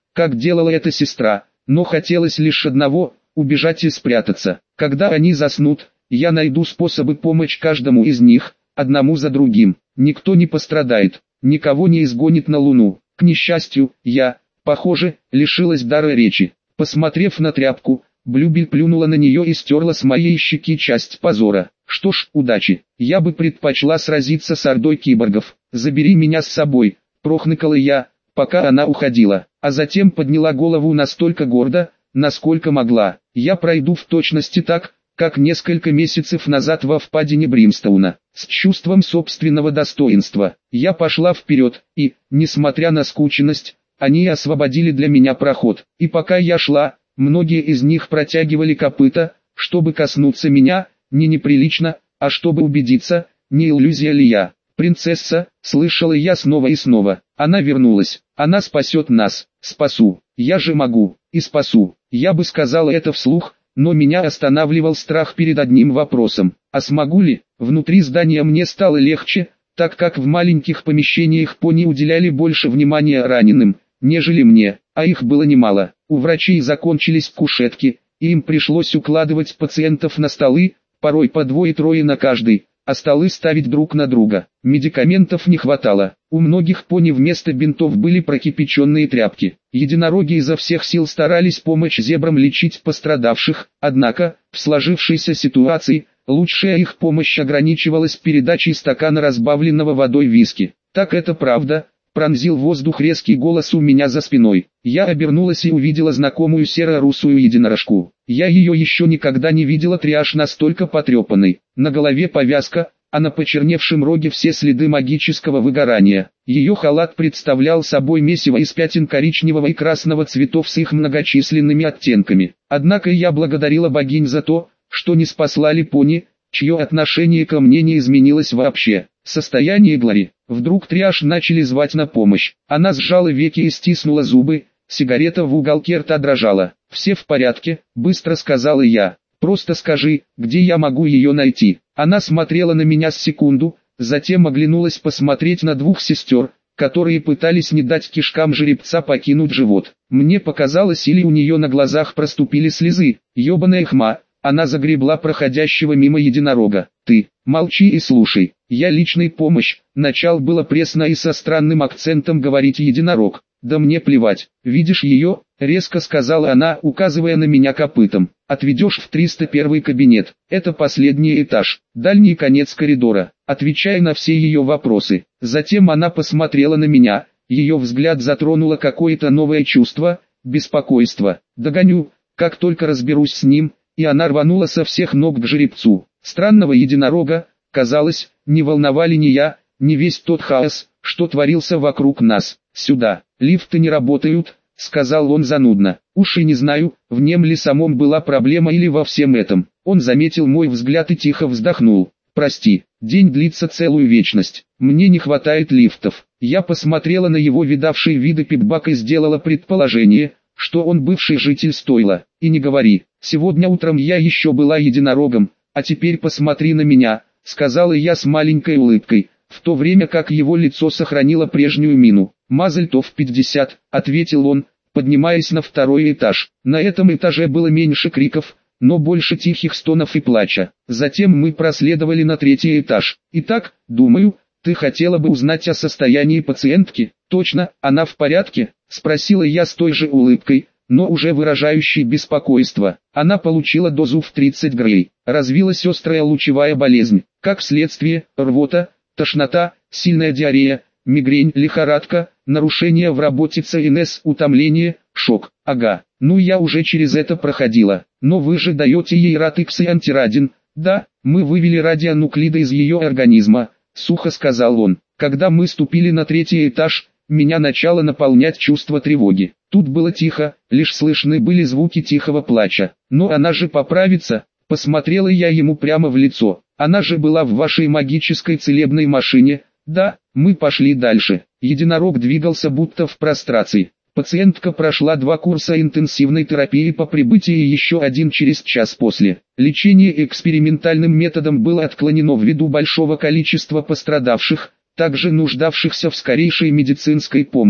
как делала эта сестра, но хотелось лишь одного – убежать и спрятаться. Когда они заснут, я найду способы помочь каждому из них, одному за другим. Никто не пострадает, никого не изгонит на Луну. К несчастью, я, похоже, лишилась дара речи. Посмотрев на тряпку, Блюбель плюнула на нее и стерла с моей щеки часть позора. Что ж, удачи. Я бы предпочла сразиться с ордой киборгов. Забери меня с собой, прохныкала я, пока она уходила, а затем подняла голову настолько гордо, насколько могла. Я пройду в точности так, как несколько месяцев назад во впадине Бримстоуна, с чувством собственного достоинства. Я пошла вперед, и, несмотря на скученность, они освободили для меня проход. И пока я шла, многие из них протягивали копыта, чтобы коснуться меня, не неприлично, а чтобы убедиться, не иллюзия ли я. «Принцесса», слышала я снова и снова, она вернулась, она спасет нас, спасу, я же могу, и спасу. Я бы сказала это вслух, но меня останавливал страх перед одним вопросом, а смогу ли? Внутри здания мне стало легче, так как в маленьких помещениях пони уделяли больше внимания раненым, нежели мне, а их было немало. У врачей закончились кушетки, и им пришлось укладывать пациентов на столы, порой по двое-трое на каждый, а столы ставить друг на друга. Медикаментов не хватало. У многих пони вместо бинтов были прокипяченные тряпки. Единороги изо всех сил старались помочь зебрам лечить пострадавших, однако, в сложившейся ситуации, лучшая их помощь ограничивалась передачей стакана разбавленного водой виски. «Так это правда?» — пронзил воздух резкий голос у меня за спиной. Я обернулась и увидела знакомую серо-русую единорожку. Я ее еще никогда не видела триаж настолько потрепанной. На голове повязка, а на почерневшем роге все следы магического выгорания. Ее халат представлял собой месиво из пятен коричневого и красного цветов с их многочисленными оттенками. Однако я благодарила богинь за то, что не спаслали пони, чье отношение ко мне не изменилось вообще. Состояние Глори. Вдруг триаж начали звать на помощь. Она сжала веки и стиснула зубы, сигарета в уголке рта дрожала. «Все в порядке», — быстро сказала я. «Просто скажи, где я могу ее найти». Она смотрела на меня с секунду, затем оглянулась посмотреть на двух сестер, которые пытались не дать кишкам жеребца покинуть живот. Мне показалось, или у нее на глазах проступили слезы. Ёбаная хма. Она загребла проходящего мимо единорога. «Ты, молчи и слушай, я личной помощь», начал было пресно и со странным акцентом говорить единорог. «Да мне плевать, видишь ее?» — резко сказала она, указывая на меня копытом. «Отведешь в триста первый кабинет, это последний этаж, дальний конец коридора», отвечая на все ее вопросы. Затем она посмотрела на меня, ее взгляд затронуло какое-то новое чувство, беспокойство. «Догоню, как только разберусь с ним», и она рванула со всех ног к жеребцу. Странного единорога, казалось, не волновали ни я, ни весь тот хаос, что творился вокруг нас. «Сюда, лифты не работают», — сказал он занудно. «Уж и не знаю, в нем ли самом была проблема или во всем этом». Он заметил мой взгляд и тихо вздохнул. «Прости, день длится целую вечность, мне не хватает лифтов». Я посмотрела на его видавший виды пипбак и сделала предположение, что он бывший житель стойла. «И не говори, сегодня утром я еще была единорогом, а теперь посмотри на меня», — сказала я с маленькой улыбкой, в то время как его лицо сохранило прежнюю мину. «Мазельтов пятьдесят», — ответил он, поднимаясь на второй этаж. На этом этаже было меньше криков, но больше тихих стонов и плача. Затем мы проследовали на третий этаж. «Итак, думаю, ты хотела бы узнать о состоянии пациентки?» «Точно, она в порядке?» — спросила я с той же улыбкой, но уже выражающей беспокойство. Она получила дозу в тридцать грей. Развилась острая лучевая болезнь. Как следствие, рвота, тошнота, сильная диарея, мигрень, лихорадка, нарушение в работе ЦНС, утомление, шок. Ага, ну я уже через это проходила. Но вы же даете ей ратикс и антирадин. Да, мы вывели радионуклиды из ее организма, сухо сказал он. Когда мы ступили на третий этаж, меня начало наполнять чувство тревоги. Тут было тихо, лишь слышны были звуки тихого плача. «Но она же поправится», — посмотрела я ему прямо в лицо. «Она же была в вашей магической целебной машине». «Да». Мы пошли дальше. Единорог двигался будто в прострации. Пациентка прошла два курса интенсивной терапии, по прибытии еще один через час после. Лечение экспериментальным методом было отклонено ввиду большого количества пострадавших, также нуждавшихся в скорейшей медицинской помощи.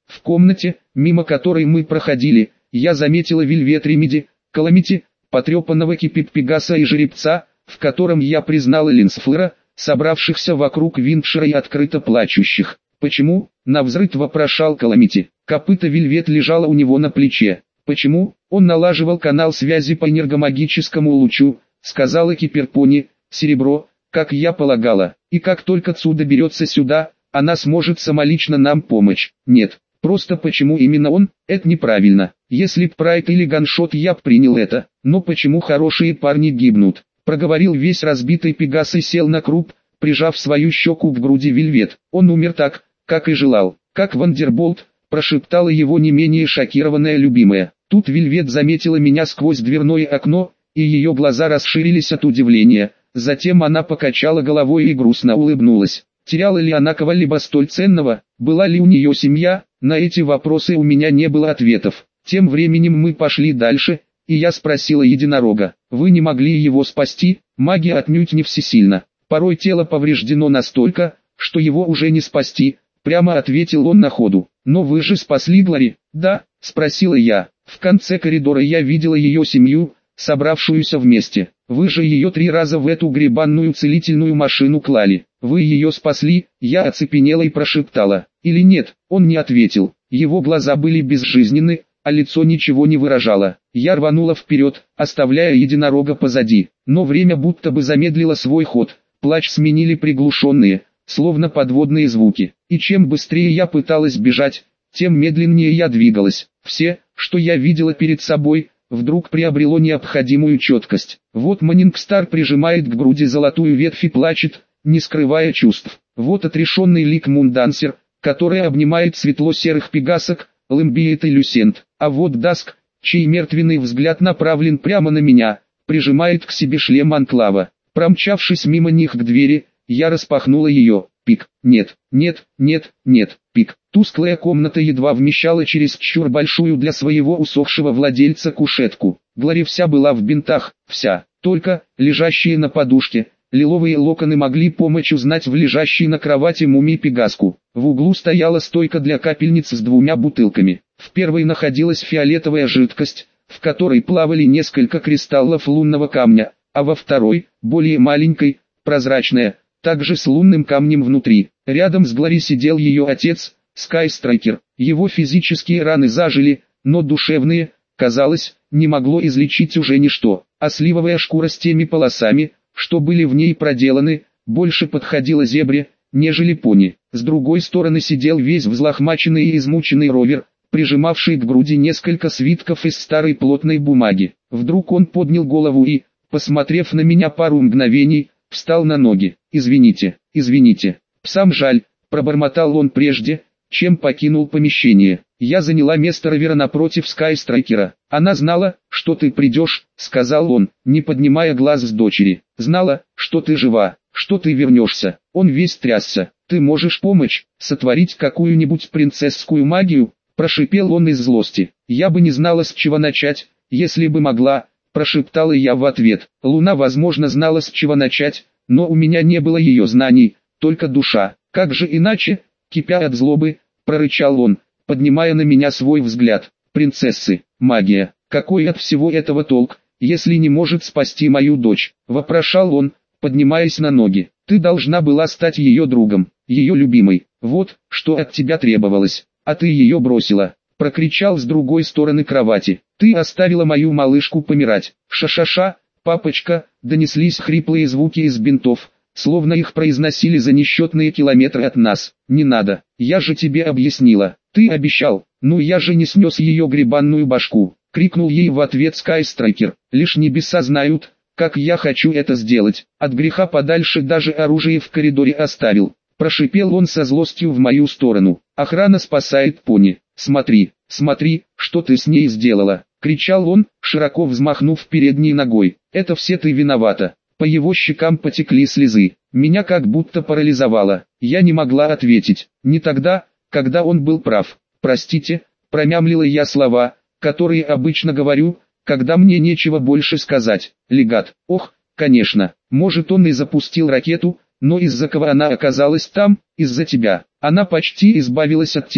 В комнате, мимо которой мы проходили, я заметила Вельвет Ремеди, Каламити, потрепанного Кипит Пегаса и жеребца, в котором я признала Линсфлера, собравшихся вокруг Винкшира и открыто плачущих. «Почему?» — навзрыд вопрошал Каламити. Копыто Вельвет лежало у него на плече. «Почему?» — он налаживал канал связи по энергомагическому лучу, сказала Киперпони. «Серебро, как я полагала, и как только Цу доберется сюда, она сможет самолично нам помочь». «Нет, просто почему именно он, это неправильно. Если б Прайд или Ганшот, я б принял это, но почему хорошие парни гибнут?» Проговорил весь разбитый Пегас и сел на круп, прижав свою щеку к груди Вельвет. «Он умер так, как и желал, как Вандерболт», прошептала его не менее шокированная любимая. Тут Вельвет заметила меня сквозь дверное окно, и ее глаза расширились от удивления. Затем она покачала головой и грустно улыбнулась. Теряла ли она кого-либо столь ценного, была ли у нее семья? На эти вопросы у меня не было ответов. Тем временем мы пошли дальше, и я спросила единорога: «Вы не могли его спасти?» Магия отнюдь не всесильна. Порой тело повреждено настолько, что его уже не спасти, прямо ответил он на ходу. «Но вы же спасли Глори?» «Да», спросила я. «В конце коридора я видела ее семью, собравшуюся вместе. Вы же ее три раза в эту гребанную целительную машину клали. Вы ее спасли?» Я оцепенела и прошептала. «Или нет?» Он не ответил. Его глаза были безжизненны, а лицо ничего не выражало. Я рванула вперед, оставляя единорога позади. Но время будто бы замедлило свой ход. Плач сменили приглушенные, словно подводные звуки. И чем быстрее я пыталась бежать, тем медленнее я двигалась. Все, что я видела перед собой, вдруг приобрело необходимую четкость. Вот Монингстар прижимает к груди золотую ветвь и плачет, не скрывая чувств. Вот отрешенный лик Мундансер, который обнимает светло-серых пегасок, Лэмбиет и Люсент. А вот Даск, чей мертвенный взгляд направлен прямо на меня, прижимает к себе шлем Анклава. Промчавшись мимо них к двери, я распахнула ее. Пик. Нет, нет, нет, нет, пик. Тусклая комната едва вмещала чересчур большую для своего усохшего владельца кушетку. Глори вся была в бинтах, вся. Только, лежащие на подушке, лиловые локоны могли помочь узнать в лежащей на кровати мумии Пегаску. В углу стояла стойка для капельниц с двумя бутылками. В первой находилась фиолетовая жидкость, в которой плавали несколько кристаллов лунного камня, а во второй, более маленькой, прозрачная, также с лунным камнем внутри. Рядом с Глори сидел ее отец, Скайстрайкер. Его физические раны зажили, но душевные, казалось, не могло излечить уже ничто. А сливовая шкура с теми полосами, что были в ней проделаны, больше подходила зебре, нежели пони. С другой стороны сидел весь взлохмаченный и измученный Ровер, прижимавший к груди несколько свитков из старой плотной бумаги. Вдруг он поднял голову и, посмотрев на меня пару мгновений, встал на ноги. «Извините, извините, псам жаль», пробормотал он прежде, чем покинул помещение. Я заняла место Ровера напротив Скайстрайкера. «Она знала, что ты придешь», — сказал он, не поднимая глаз с дочери. «Знала, что ты жива, что ты вернешься». Он весь трясся. «Ты можешь помочь, сотворить какую-нибудь принцесскую магию?» — прошипел он из злости. «Я бы не знала, с чего начать, если бы могла», — прошептала я в ответ. Луна, возможно, знала, с чего начать, но у меня не было ее знаний, только душа. «Как же иначе?» — кипя от злобы, прорычал он, поднимая на меня свой взгляд. «Принцессы, магия, какой от всего этого толк, если не может спасти мою дочь?» — вопрошал он, поднимаясь на ноги. «Ты должна была стать ее другом, ее любимой, вот, что от тебя требовалось, а ты ее бросила», — прокричал с другой стороны кровати. «Ты оставила мою малышку помирать». «Ша-ша-ша, папочка», — донеслись хриплые звуки из бинтов, словно их произносили за несчетные километры от нас. «Не надо, я же тебе объяснила, ты обещал». «Ну я же не снес ее гребанную башку», — крикнул ей в ответ Скайстрайкер. «Лишь небеса знают, как я хочу это сделать. От греха подальше даже оружие в коридоре оставил», — прошипел он со злостью в мою сторону. «Охрана спасает пони. Смотри, смотри, что ты с ней сделала», — кричал он, широко взмахнув передней ногой. «Это все ты виновата». По его щекам потекли слезы. Меня как будто парализовало. Я не могла ответить. Не тогда, когда он был прав. «Простите», — промямлила я слова, которые обычно говорю, когда мне нечего больше сказать. «Легат». «Ох, конечно, может он и запустил ракету, но из-за кого она оказалась там? Из-за тебя. Она почти избавилась от тебя.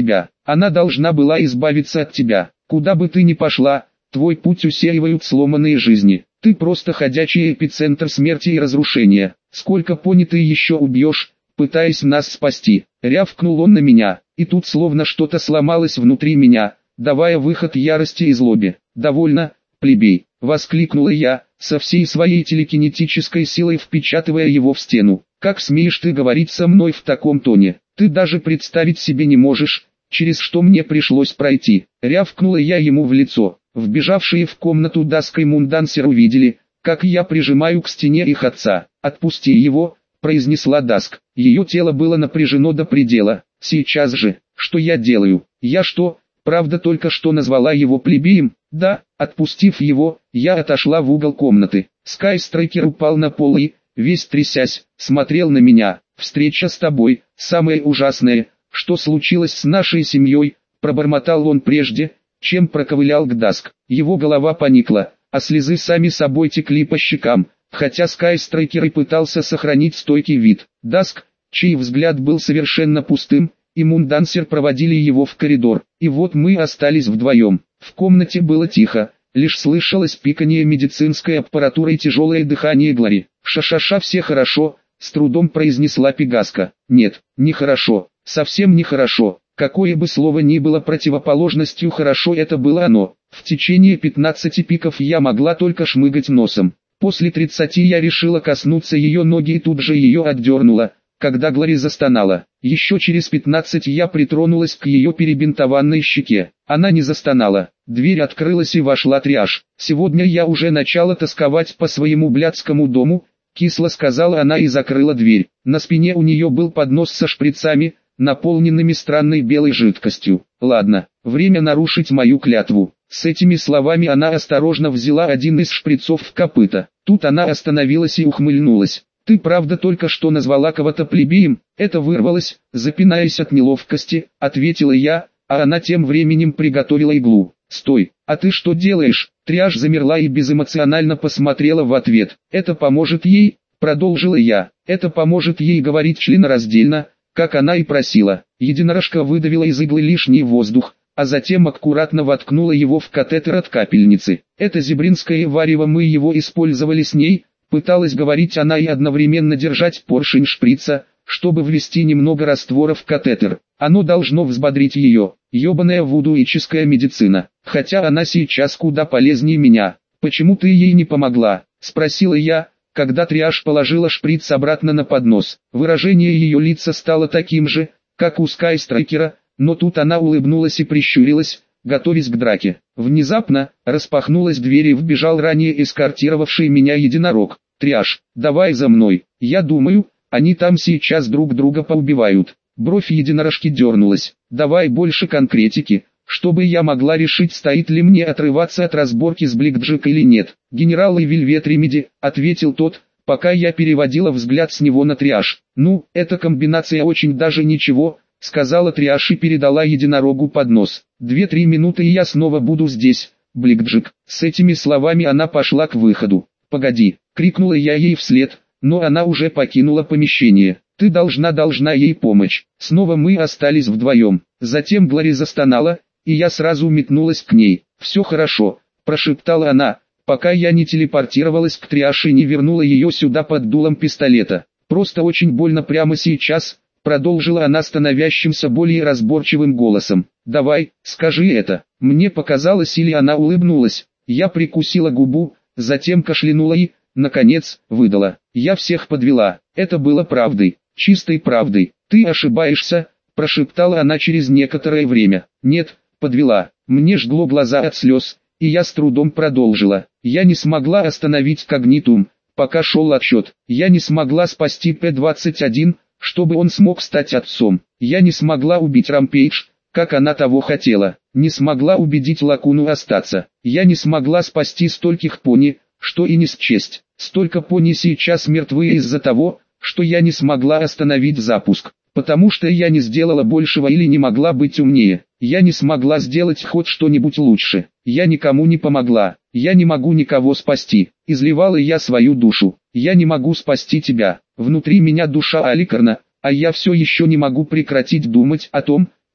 Она должна была избавиться от тебя. Куда бы ты ни пошла, твой путь усеивают сломанные жизни. Ты просто ходячий эпицентр смерти и разрушения. Сколько пони ты еще убьешь, пытаясь нас спасти? Рявкнул он на меня, и тут словно что-то сломалось внутри меня, давая выход ярости и злобе. «Довольно, плебей!» — воскликнула я, со всей своей телекинетической силой впечатывая его в стену. «Как смеешь ты говорить со мной в таком тоне? Ты даже представить себе не можешь, через что мне пришлось пройти!» Рявкнула я ему в лицо. Вбежавшие в комнату Даск и Мундансер увидели, как я прижимаю к стене их отца. «Отпусти его!» — произнесла Даск. Ее тело было напряжено до предела. «Сейчас же, что я делаю? Я что, правда только что назвала его плебеем?» «Да». Отпустив его, я отошла в угол комнаты. Скайстрайкер упал на пол и, весь трясясь, смотрел на меня. «Встреча с тобой, самое ужасное, что случилось с нашей семьей», — пробормотал он прежде, чем проковылял к Даск. Его голова поникла, а слезы сами собой текли по щекам, хотя Скайстрайкер и пытался сохранить стойкий вид. Даск, чей взгляд был совершенно пустым, и Мундансер проводили его в коридор, и вот мы остались вдвоем. В комнате было тихо, лишь слышалось пикание медицинской аппаратуры и тяжелое дыхание Глори. «Ша-ша-ша, все хорошо», — с трудом произнесла Пегаска. «Нет, нехорошо, совсем нехорошо». Какое бы слово ни было противоположностью «хорошо», это было оно. В течение пятнадцати пиков я могла только шмыгать носом. После тридцати я решила коснуться ее ноги и тут же ее отдернула, когда Глори застонала. Еще через пятнадцать я притронулась к ее перебинтованной щеке. Она не застонала. Дверь открылась и вошла Триаш. «Сегодня я уже начала тосковать по своему блядскому дому», — кисло сказала она и закрыла дверь. На спине у нее был поднос со шприцами, наполненными странной белой жидкостью. «Ладно, время нарушить мою клятву». С этими словами она осторожно взяла один из шприцов в копыто. Тут она остановилась и ухмыльнулась. «Ты правда только что назвала кого-то плебеем?» «Это вырвалось, запинаясь от неловкости», — ответила я, а она тем временем приготовила иглу. «Стой, а ты что делаешь?» Триаш замерла и безэмоционально посмотрела в ответ. «Это поможет ей?» — продолжила я. «Это поможет ей говорить членораздельно, как она и просила». Единорожка выдавила из иглы лишний воздух, а затем аккуратно воткнула его в катетер от капельницы. «Это зебринское варево, мы его использовали с ней», — пыталась говорить она и одновременно держать поршень шприца, чтобы ввести немного раствора в катетер. Оно должно взбодрить ее. Ёбаная вудуическая медицина. Хотя она сейчас куда полезнее меня. «Почему ты ей не помогла?» — спросила я, когда Триаш положила шприц обратно на поднос. Выражение ее лица стало таким же, как у Скайстрайкера, но тут она улыбнулась и прищурилась, готовясь к драке. Внезапно, распахнулась дверь и вбежал ранее эскортировавший меня единорог. «Триаш, давай за мной. Я думаю, они там сейчас друг друга поубивают». Бровь единорожки дернулась. «Давай больше конкретики, чтобы я могла решить, стоит ли мне отрываться от разборки с Блэкджек или нет». «Генерал и Вельвет Ремеди», — ответил тот, пока я переводила взгляд с него на Триаш. «Ну, эта комбинация очень даже ничего», — сказала Триаш и передала единорогу поднос. «Две-три минуты и я снова буду здесь, Блэкджек». С этими словами она пошла к выходу. «Погоди», — крикнула я ей вслед, но она уже покинула помещение. «Ты должна должна ей помочь». Снова мы остались вдвоем. Затем Глори застонала, и я сразу метнулась к ней. «Все хорошо», — прошептала она, пока я не телепортировалась к Триаш и не вернула ее сюда под дулом пистолета. «Просто очень больно прямо сейчас», — продолжила она становящимся более разборчивым голосом. «Давай, скажи это». Мне показалось, или она улыбнулась. Я прикусила губу, затем кашлянула и, наконец, выдала. «Я всех подвела». Это было правдой. «Чистой правдой». «Ты ошибаешься», — прошептала она через некоторое время. «Нет, подвела». Мне жгло глаза от слез, и я с трудом продолжила. «Я не смогла остановить Когнитум, пока шел отсчет. Я не смогла спасти Пэ двадцать один, чтобы он смог стать отцом. Я не смогла убить Рампейдж, как она того хотела. Не смогла убедить Лакуну остаться. Я не смогла спасти стольких пони, что и не счесть. Столько пони сейчас мертвы из-за того, что я не смогла остановить запуск, потому что я не сделала большего или не могла быть умнее. Я не смогла сделать хоть что-нибудь лучше. Я никому не помогла. Я не могу никого спасти. Изливала я свою душу. Я не могу спасти тебя. Внутри меня душа Аликарна, а я все еще не могу прекратить думать о том,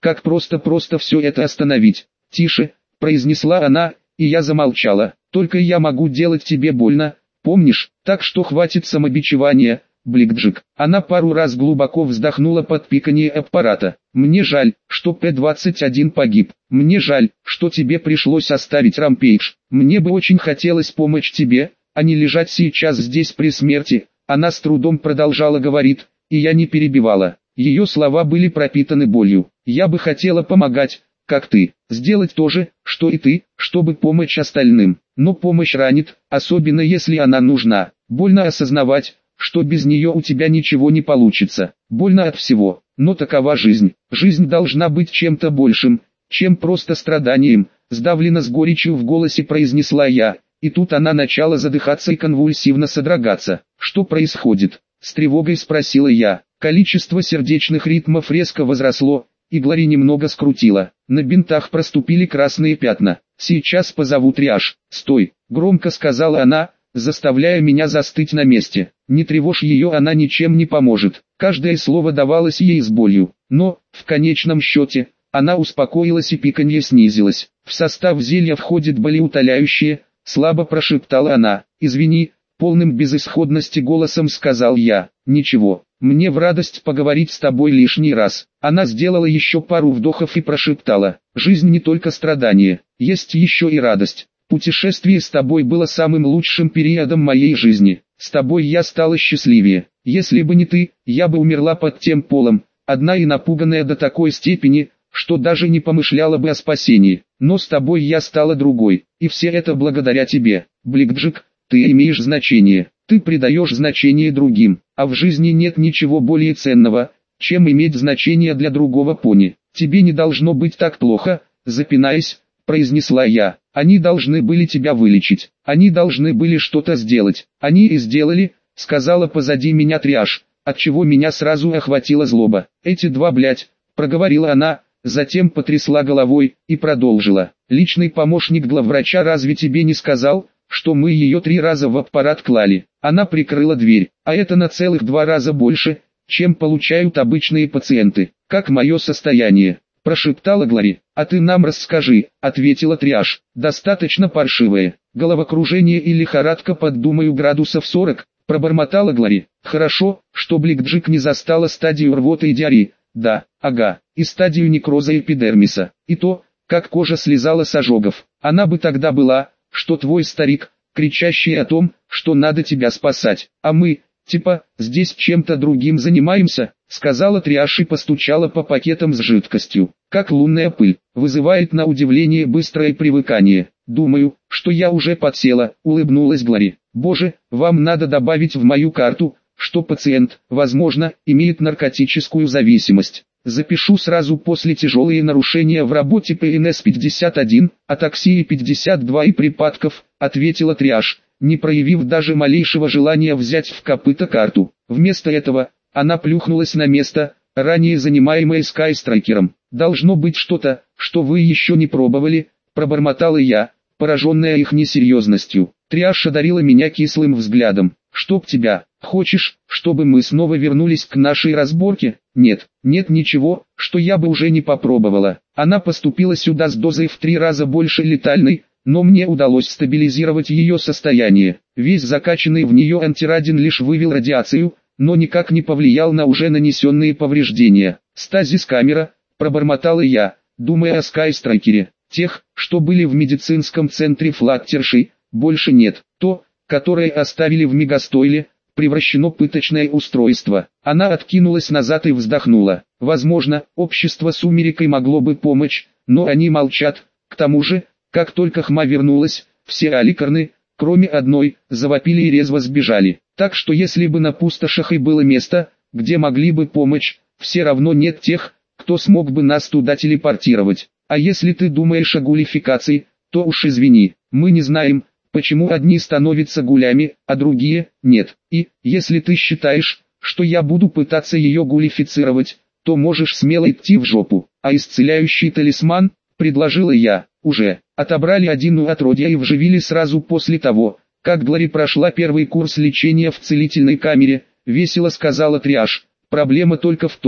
как просто-просто все это остановить. Тише, произнесла она, и я замолчала. Только я могу делать тебе больно, помнишь, так что хватит самобичевания, Бликджик. Она пару раз глубоко вздохнула под пиканье аппарата. Мне жаль, что П двадцать один погиб. Мне жаль, что тебе пришлось оставить Рампейдж. Мне бы очень хотелось помочь тебе, а не лежать сейчас здесь при смерти. Она с трудом продолжала говорить, и я не перебивала. Ее слова были пропитаны болью. Я бы хотела помогать, как ты, сделать то же, что и ты, чтобы помочь остальным. Но помощь ранит, особенно если она нужна. Больно осознавать, что без нее у тебя ничего не получится. Больно от всего, но такова жизнь. Жизнь должна быть чем-то большим, чем просто страданием, сдавленно с горечью в голосе произнесла я. И тут она начала задыхаться и конвульсивно содрогаться. Что происходит? С тревогой спросила я. Количество сердечных ритмов резко возросло, и Глори немного скрутила. На бинтах проступили красные пятна. Сейчас позову триаж. Стой, громко сказала она, заставляя меня застыть на месте. Не тревожь ее, она ничем не поможет. Каждое слово давалось ей с болью. Но, в конечном счете, она успокоилась и пиканье снизилось. В состав зелья входит болеутоляющее, слабо прошептала она. Извини, полным безысходности голосом сказал я. Ничего, мне в радость поговорить с тобой лишний раз. Она сделала еще пару вдохов и прошептала. Жизнь не только страдание, есть еще и радость. Путешествие с тобой было самым лучшим периодом моей жизни. С тобой я стала счастливее. Если бы не ты, я бы умерла под тем полом, одна и напуганная до такой степени, что даже не помышляла бы о спасении. Но с тобой я стала другой, и все это благодаря тебе. Бликджик, ты имеешь значение. Ты придаешь значение другим, а в жизни нет ничего более ценного, чем иметь значение для другого пони. Тебе не должно быть так плохо, запинаясь, произнесла я. Они должны были тебя вылечить, они должны были что-то сделать. Они и сделали, сказала позади меня триаж, отчего меня сразу охватила злоба. Эти два, блять, проговорила она, затем потрясла головой и продолжила. Личный помощник главврача разве тебе не сказал, что мы ее три раза в аппарат клали? Она прикрыла дверь, а это на целых два раза больше, чем получают обычные пациенты. Как мое состояние? Прошептала Глори. А ты нам расскажи, ответила триаж. Достаточно паршивое. Головокружение и лихорадка под, думаю, градусов сорок, пробормотала Глори. Хорошо, что Бликджик не застала стадию рвоты и диареи. Да, ага, и стадию некроза эпидермиса. И то, как кожа слезала с ожогов. Она бы тогда была, что твой старик, кричащий о том, что надо тебя спасать. А мы, типа, здесь чем-то другим занимаемся, сказала триаж и постучала по пакетам с жидкостью. Как лунная пыль, вызывает на удивление быстрое привыкание. Думаю, что я уже подсела, улыбнулась Глори. Боже, вам надо добавить в мою карту, что пациент, возможно, имеет наркотическую зависимость. Запишу сразу после тяжелые нарушения в работе П Н С пятьдесят один, атаксии пятьдесят два и припадков, ответила триаж, не проявив даже малейшего желания взять в копыто карту. Вместо этого, она плюхнулась на место, ранее занимаемое Скайстрайкером. Должно быть что-то, что вы еще не пробовали, пробормотала я, пораженная их несерьезностью. Триаж одарила меня кислым взглядом. Чтоб тебя, хочешь, чтобы мы снова вернулись к нашей разборке? Нет, нет ничего, что я бы уже не попробовала. Она поступила сюда с дозой в три раза больше летальной, но мне удалось стабилизировать ее состояние. Весь закачанный в нее антирадин лишь вывел радиацию, но никак не повлиял на уже нанесенные повреждения. Стазис-камера, пробормотала я, думая о Скайстрайкере. Тех, что были в медицинском центре Флаттерши, больше нет. То, которое оставили в Мегастойле, превращено в пыточное устройство. Она откинулась назад и вздохнула. Возможно, общество Сумерекой могло бы помочь, но они молчат. К тому же, как только Хма вернулась, все аликарны, кроме одной, завопили и резво сбежали. Так что если бы на пустошах и было место, где могли бы помочь, все равно нет тех, кто смог бы нас туда телепортировать. А если ты думаешь о гулификации, то уж извини, мы не знаем, почему одни становятся гулями, а другие – нет. И, если ты считаешь, что я буду пытаться ее гулифицировать, то можешь смело идти в жопу. А исцеляющий талисман, предложила я, уже. Отобрали один у отродья и вживили сразу после того, как Глори прошла первый курс лечения в целительной камере, весело сказала триаж. Проблема только в том,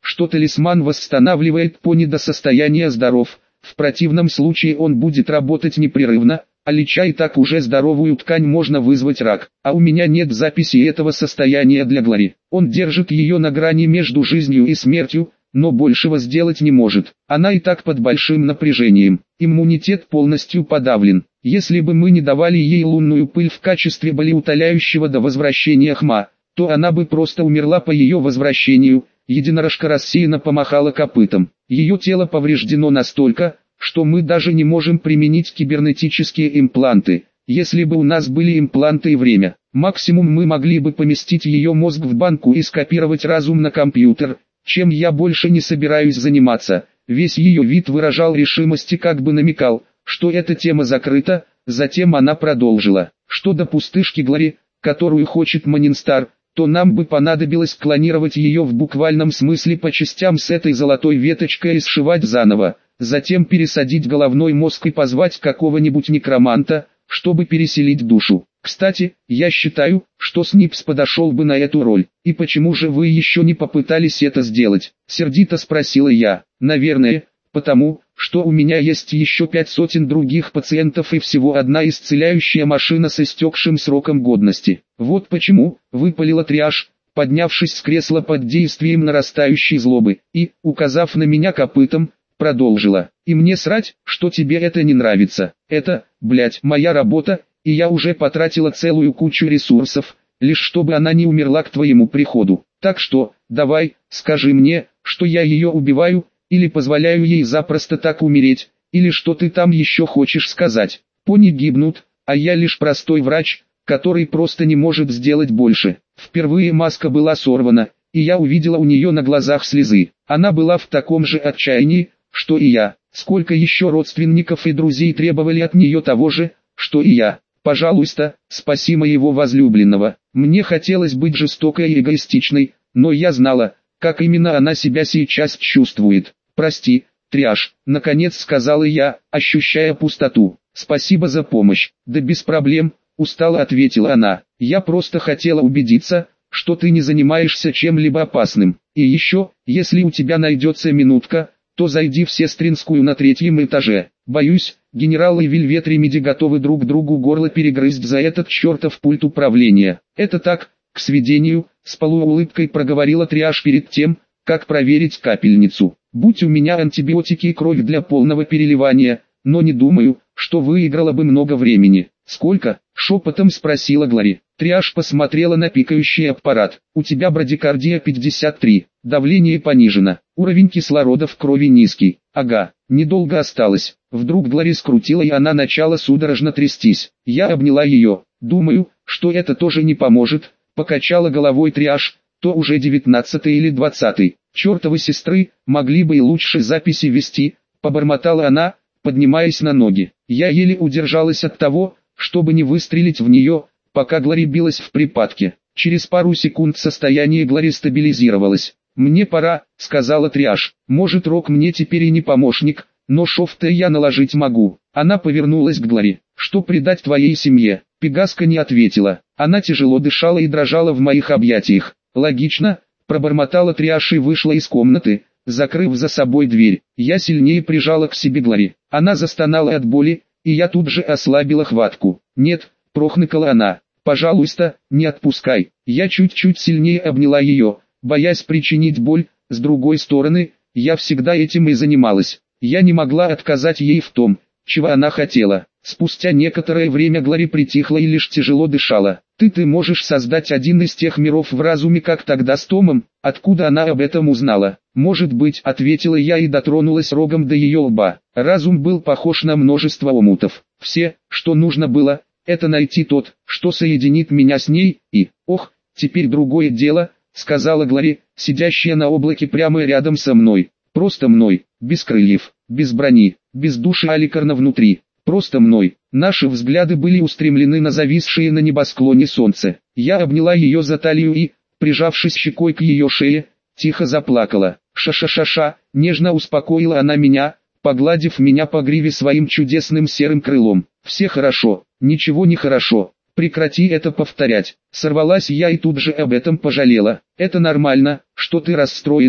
что талисман восстанавливает пони до состояния здоров, в противном случае он будет работать непрерывно, а леча и так уже здоровую ткань можно вызвать рак, а у меня нет записи этого состояния для Глори. Он держит ее на грани между жизнью и смертью, но большего сделать не может. Она и так под большим напряжением. Иммунитет полностью подавлен. Если бы мы не давали ей лунную пыль в качестве болеутоляющего до возвращения Хма, то она бы просто умерла по ее возвращению. Единорожка рассеянно помахала копытом. Ее тело повреждено настолько, что мы даже не можем применить кибернетические импланты. Если бы у нас были импланты и время, максимум мы могли бы поместить ее мозг в банку и скопировать разум на компьютер, чем я больше не собираюсь заниматься. Весь ее вид выражал решимость и как бы намекал, что эта тема закрыта. Затем она продолжила: что до пустышки Глори, которую хочет Манинстар, то нам бы понадобилось клонировать ее в буквальном смысле по частям с этой золотой веточкой и сшивать заново, затем пересадить головной мозг и позвать какого-нибудь некроманта, чтобы переселить душу. Кстати, я считаю, что Снипс подошел бы на эту роль. И почему же вы еще не попытались это сделать? Сердито спросила я. Наверное, потому, что у меня есть еще пять сотен других пациентов и всего одна исцеляющая машина с истекшим сроком годности. Вот почему, выпалила Триаш, поднявшись с кресла под действием нарастающей злобы, и, указав на меня копытом, продолжила: и мне срать, что тебе это не нравится. Это, блять, моя работа, и я уже потратила целую кучу ресурсов, лишь чтобы она не умерла к твоему приходу. Так что, давай, скажи мне, что я ее убиваю, или позволяю ей запросто так умереть, или что ты там еще хочешь сказать. Пони гибнут, а я лишь простой врач, который просто не может сделать больше. Впервые маска была сорвана, и я увидела у нее на глазах слезы. Она была в таком же отчаянии, что и я. Сколько еще родственников и друзей требовали от нее того же, что и я. Пожалуйста, спаси моего возлюбленного. Мне хотелось быть жестокой и эгоистичной, но я знала, как именно она себя сейчас чувствует. Прости, Триаш, наконец сказала я, ощущая пустоту. Спасибо за помощь. Да без проблем, устало ответила она. Я просто хотела убедиться, что ты не занимаешься чем-либо опасным. И еще, если у тебя найдется минутка, то зайди в Сестринскую на третьем этаже. Боюсь, генерал и Вельвет Ремеди готовы друг другу горло перегрызть за этот чертов пульт управления. Это так, к сведению, с полуулыбкой проговорила Триаш перед тем, как проверить капельницу. Будь у меня антибиотики и кровь для полного переливания, но не думаю, что выиграла бы много времени. Сколько? Шепотом спросила Глори. Триаш посмотрела на пикающий аппарат. У тебя брадикардия пятьдесят три, давление понижено, уровень кислорода в крови низкий. Ага, недолго осталось. Вдруг Глори скрутила и она начала судорожно трястись. Я обняла ее. Думаю, что это тоже не поможет. Покачала головой Триаш, то уже девятнадцатый или двадцатый. Чертовы сестры, могли бы и лучше записи вести, побормотала она, поднимаясь на ноги. Я еле удержалась от того, чтобы не выстрелить в нее, пока Глори билась в припадке. Через пару секунд состояние Глори стабилизировалось. «Мне пора», — сказала Триаш. «Может, Рок мне теперь и не помощник, но шов-то я наложить могу». Она повернулась к Глори. «Что придать твоей семье?» Пегаска не ответила. Она тяжело дышала и дрожала в моих объятиях. «Логично», — пробормотала Триаш и вышла из комнаты, закрыв за собой дверь. Я сильнее прижала к себе Глори. Она застонала от боли, и я тут же ослабила хватку. «Нет», — прохныкала она, — «пожалуйста, не отпускай». Я чуть-чуть сильнее обняла ее, боясь причинить боль. С другой стороны, я всегда этим и занималась. Я не могла отказать ей в том, чего она хотела. Спустя некоторое время Глори притихла и лишь тяжело дышала. «Ты ты можешь создать один из тех миров в разуме, как тогда с Томом?» Откуда она об этом узнала? «Может быть», — ответила я и дотронулась рогом до ее лба. Разум был похож на множество омутов. Все, что нужно было, это найти тот, что соединит меня с ней, и, ох, теперь другое дело, сказала Глори, сидящая на облаке прямо рядом со мной. Просто мной, без крыльев, без брони, без души Аликарна внутри. Просто мной. Наши взгляды были устремлены на зависшее на небосклоне солнце. Я обняла ее за талию и, прижавшись щекой к ее шее, тихо заплакала. «Ша-ша-ша-ша», нежно успокоила она меня, погладив меня по гриве своим чудесным серым крылом. «Все хорошо, ничего не хорошо, прекрати это повторять». Сорвалась я и тут же об этом пожалела. «Это нормально, что ты расстроена»,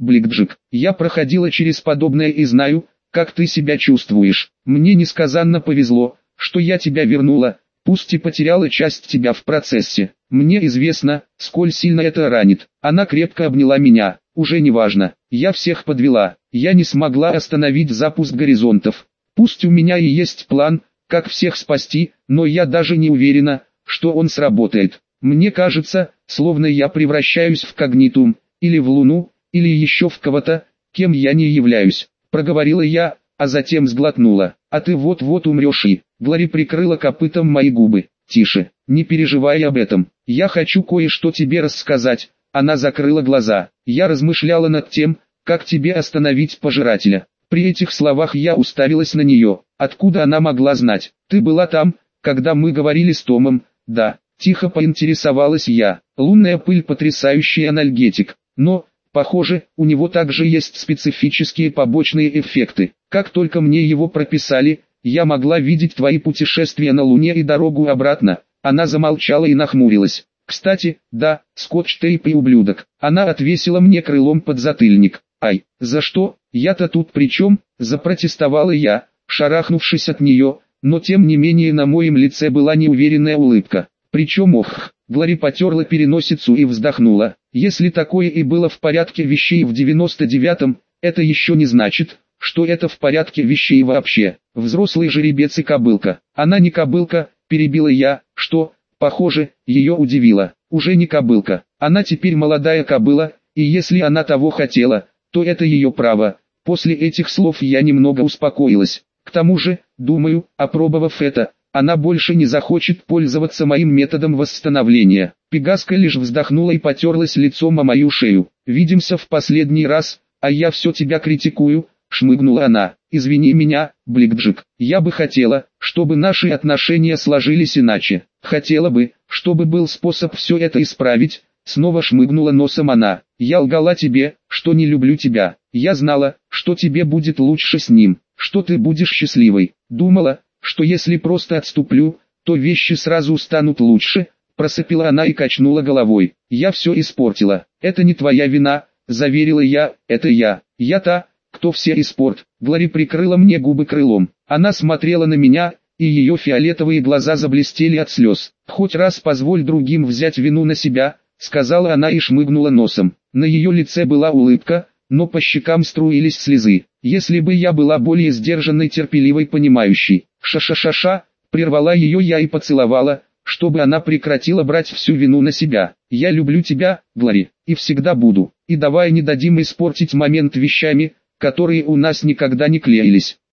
Бликджик. Я проходила через подобное и знаю, как ты себя чувствуешь. Мне несказанно повезло, что я тебя вернула, пусть и потеряла часть тебя в процессе. Мне известно, сколь сильно это ранит. Она крепко обняла меня. Уже не важно. Я всех подвела. Я не смогла остановить запуск горизонтов. Пусть у меня и есть план, как всех спасти, но я даже не уверена, что он сработает. Мне кажется, словно я превращаюсь в когнитум, или в Луну, или еще в кого-то, кем я не являюсь. Проговорила я, а затем сглотнула. А ты вот-вот умрешь и... Глори прикрыла копытом мои губы. Тише, не переживай об этом. Я хочу кое-что тебе рассказать. Она закрыла глаза. Я размышляла над тем, как тебе остановить пожирателя. При этих словах я уставилась на нее. Откуда она могла знать? Ты была там, когда мы говорили с Томом? Да. Тихо поинтересовалась я. Лунная пыль — потрясающий анальгетик. Но, похоже, у него также есть специфические побочные эффекты. Как только мне его прописали, я могла видеть твои путешествия на Луне и дорогу обратно. Она замолчала и нахмурилась. Кстати, да, скотч-тейп и ублюдок. Она отвесила мне крылом подзатыльник. Ай, за что? Я-то тут при чем? Запротестовала я, шарахнувшись от нее, но тем не менее на моем лице была неуверенная улыбка. Причем ох, Глори потерла переносицу и вздохнула. Если такое и было в порядке вещей в девяносто девятом, это еще не значит, что это в порядке вещей вообще. Взрослый жеребец и кобылка. Она не кобылка, перебила я, что, похоже, ее удивило. Уже не кобылка. Она теперь молодая кобыла, и если она того хотела, то это ее право. После этих слов я немного успокоилась. К тому же, думаю, опробовав это, она больше не захочет пользоваться моим методом восстановления. Пегаска лишь вздохнула и потерлась лицом о мою шею. «Видимся в последний раз, а я все тебя критикую», — шмыгнула она. «Извини меня, Бликджик. Я бы хотела, чтобы наши отношения сложились иначе. Хотела бы, чтобы был способ все это исправить». Снова шмыгнула носом она. «Я лгала тебе, что не люблю тебя. Я знала, что тебе будет лучше с ним, что ты будешь счастливой. Думала, что если просто отступлю, то вещи сразу станут лучше», — просопила она и качнула головой. «Я все испортила. Это не твоя вина», — заверила я, — «это я. Я та, кто все испорт». Глори прикрыла мне губы крылом. Она смотрела на меня, и ее фиолетовые глаза заблестели от слез. «Хоть раз позволь другим взять вину на себя», — сказала она и шмыгнула носом. На ее лице была улыбка, но по щекам струились слезы. «Если бы я была более сдержанной, терпеливой, понимающей». «Ша-ша-ша-ша», прервала ее я и поцеловала, чтобы она прекратила брать всю вину на себя. «Я люблю тебя, Глори, и всегда буду. И давай не дадим испортить момент вещами, которые у нас никогда не клеились».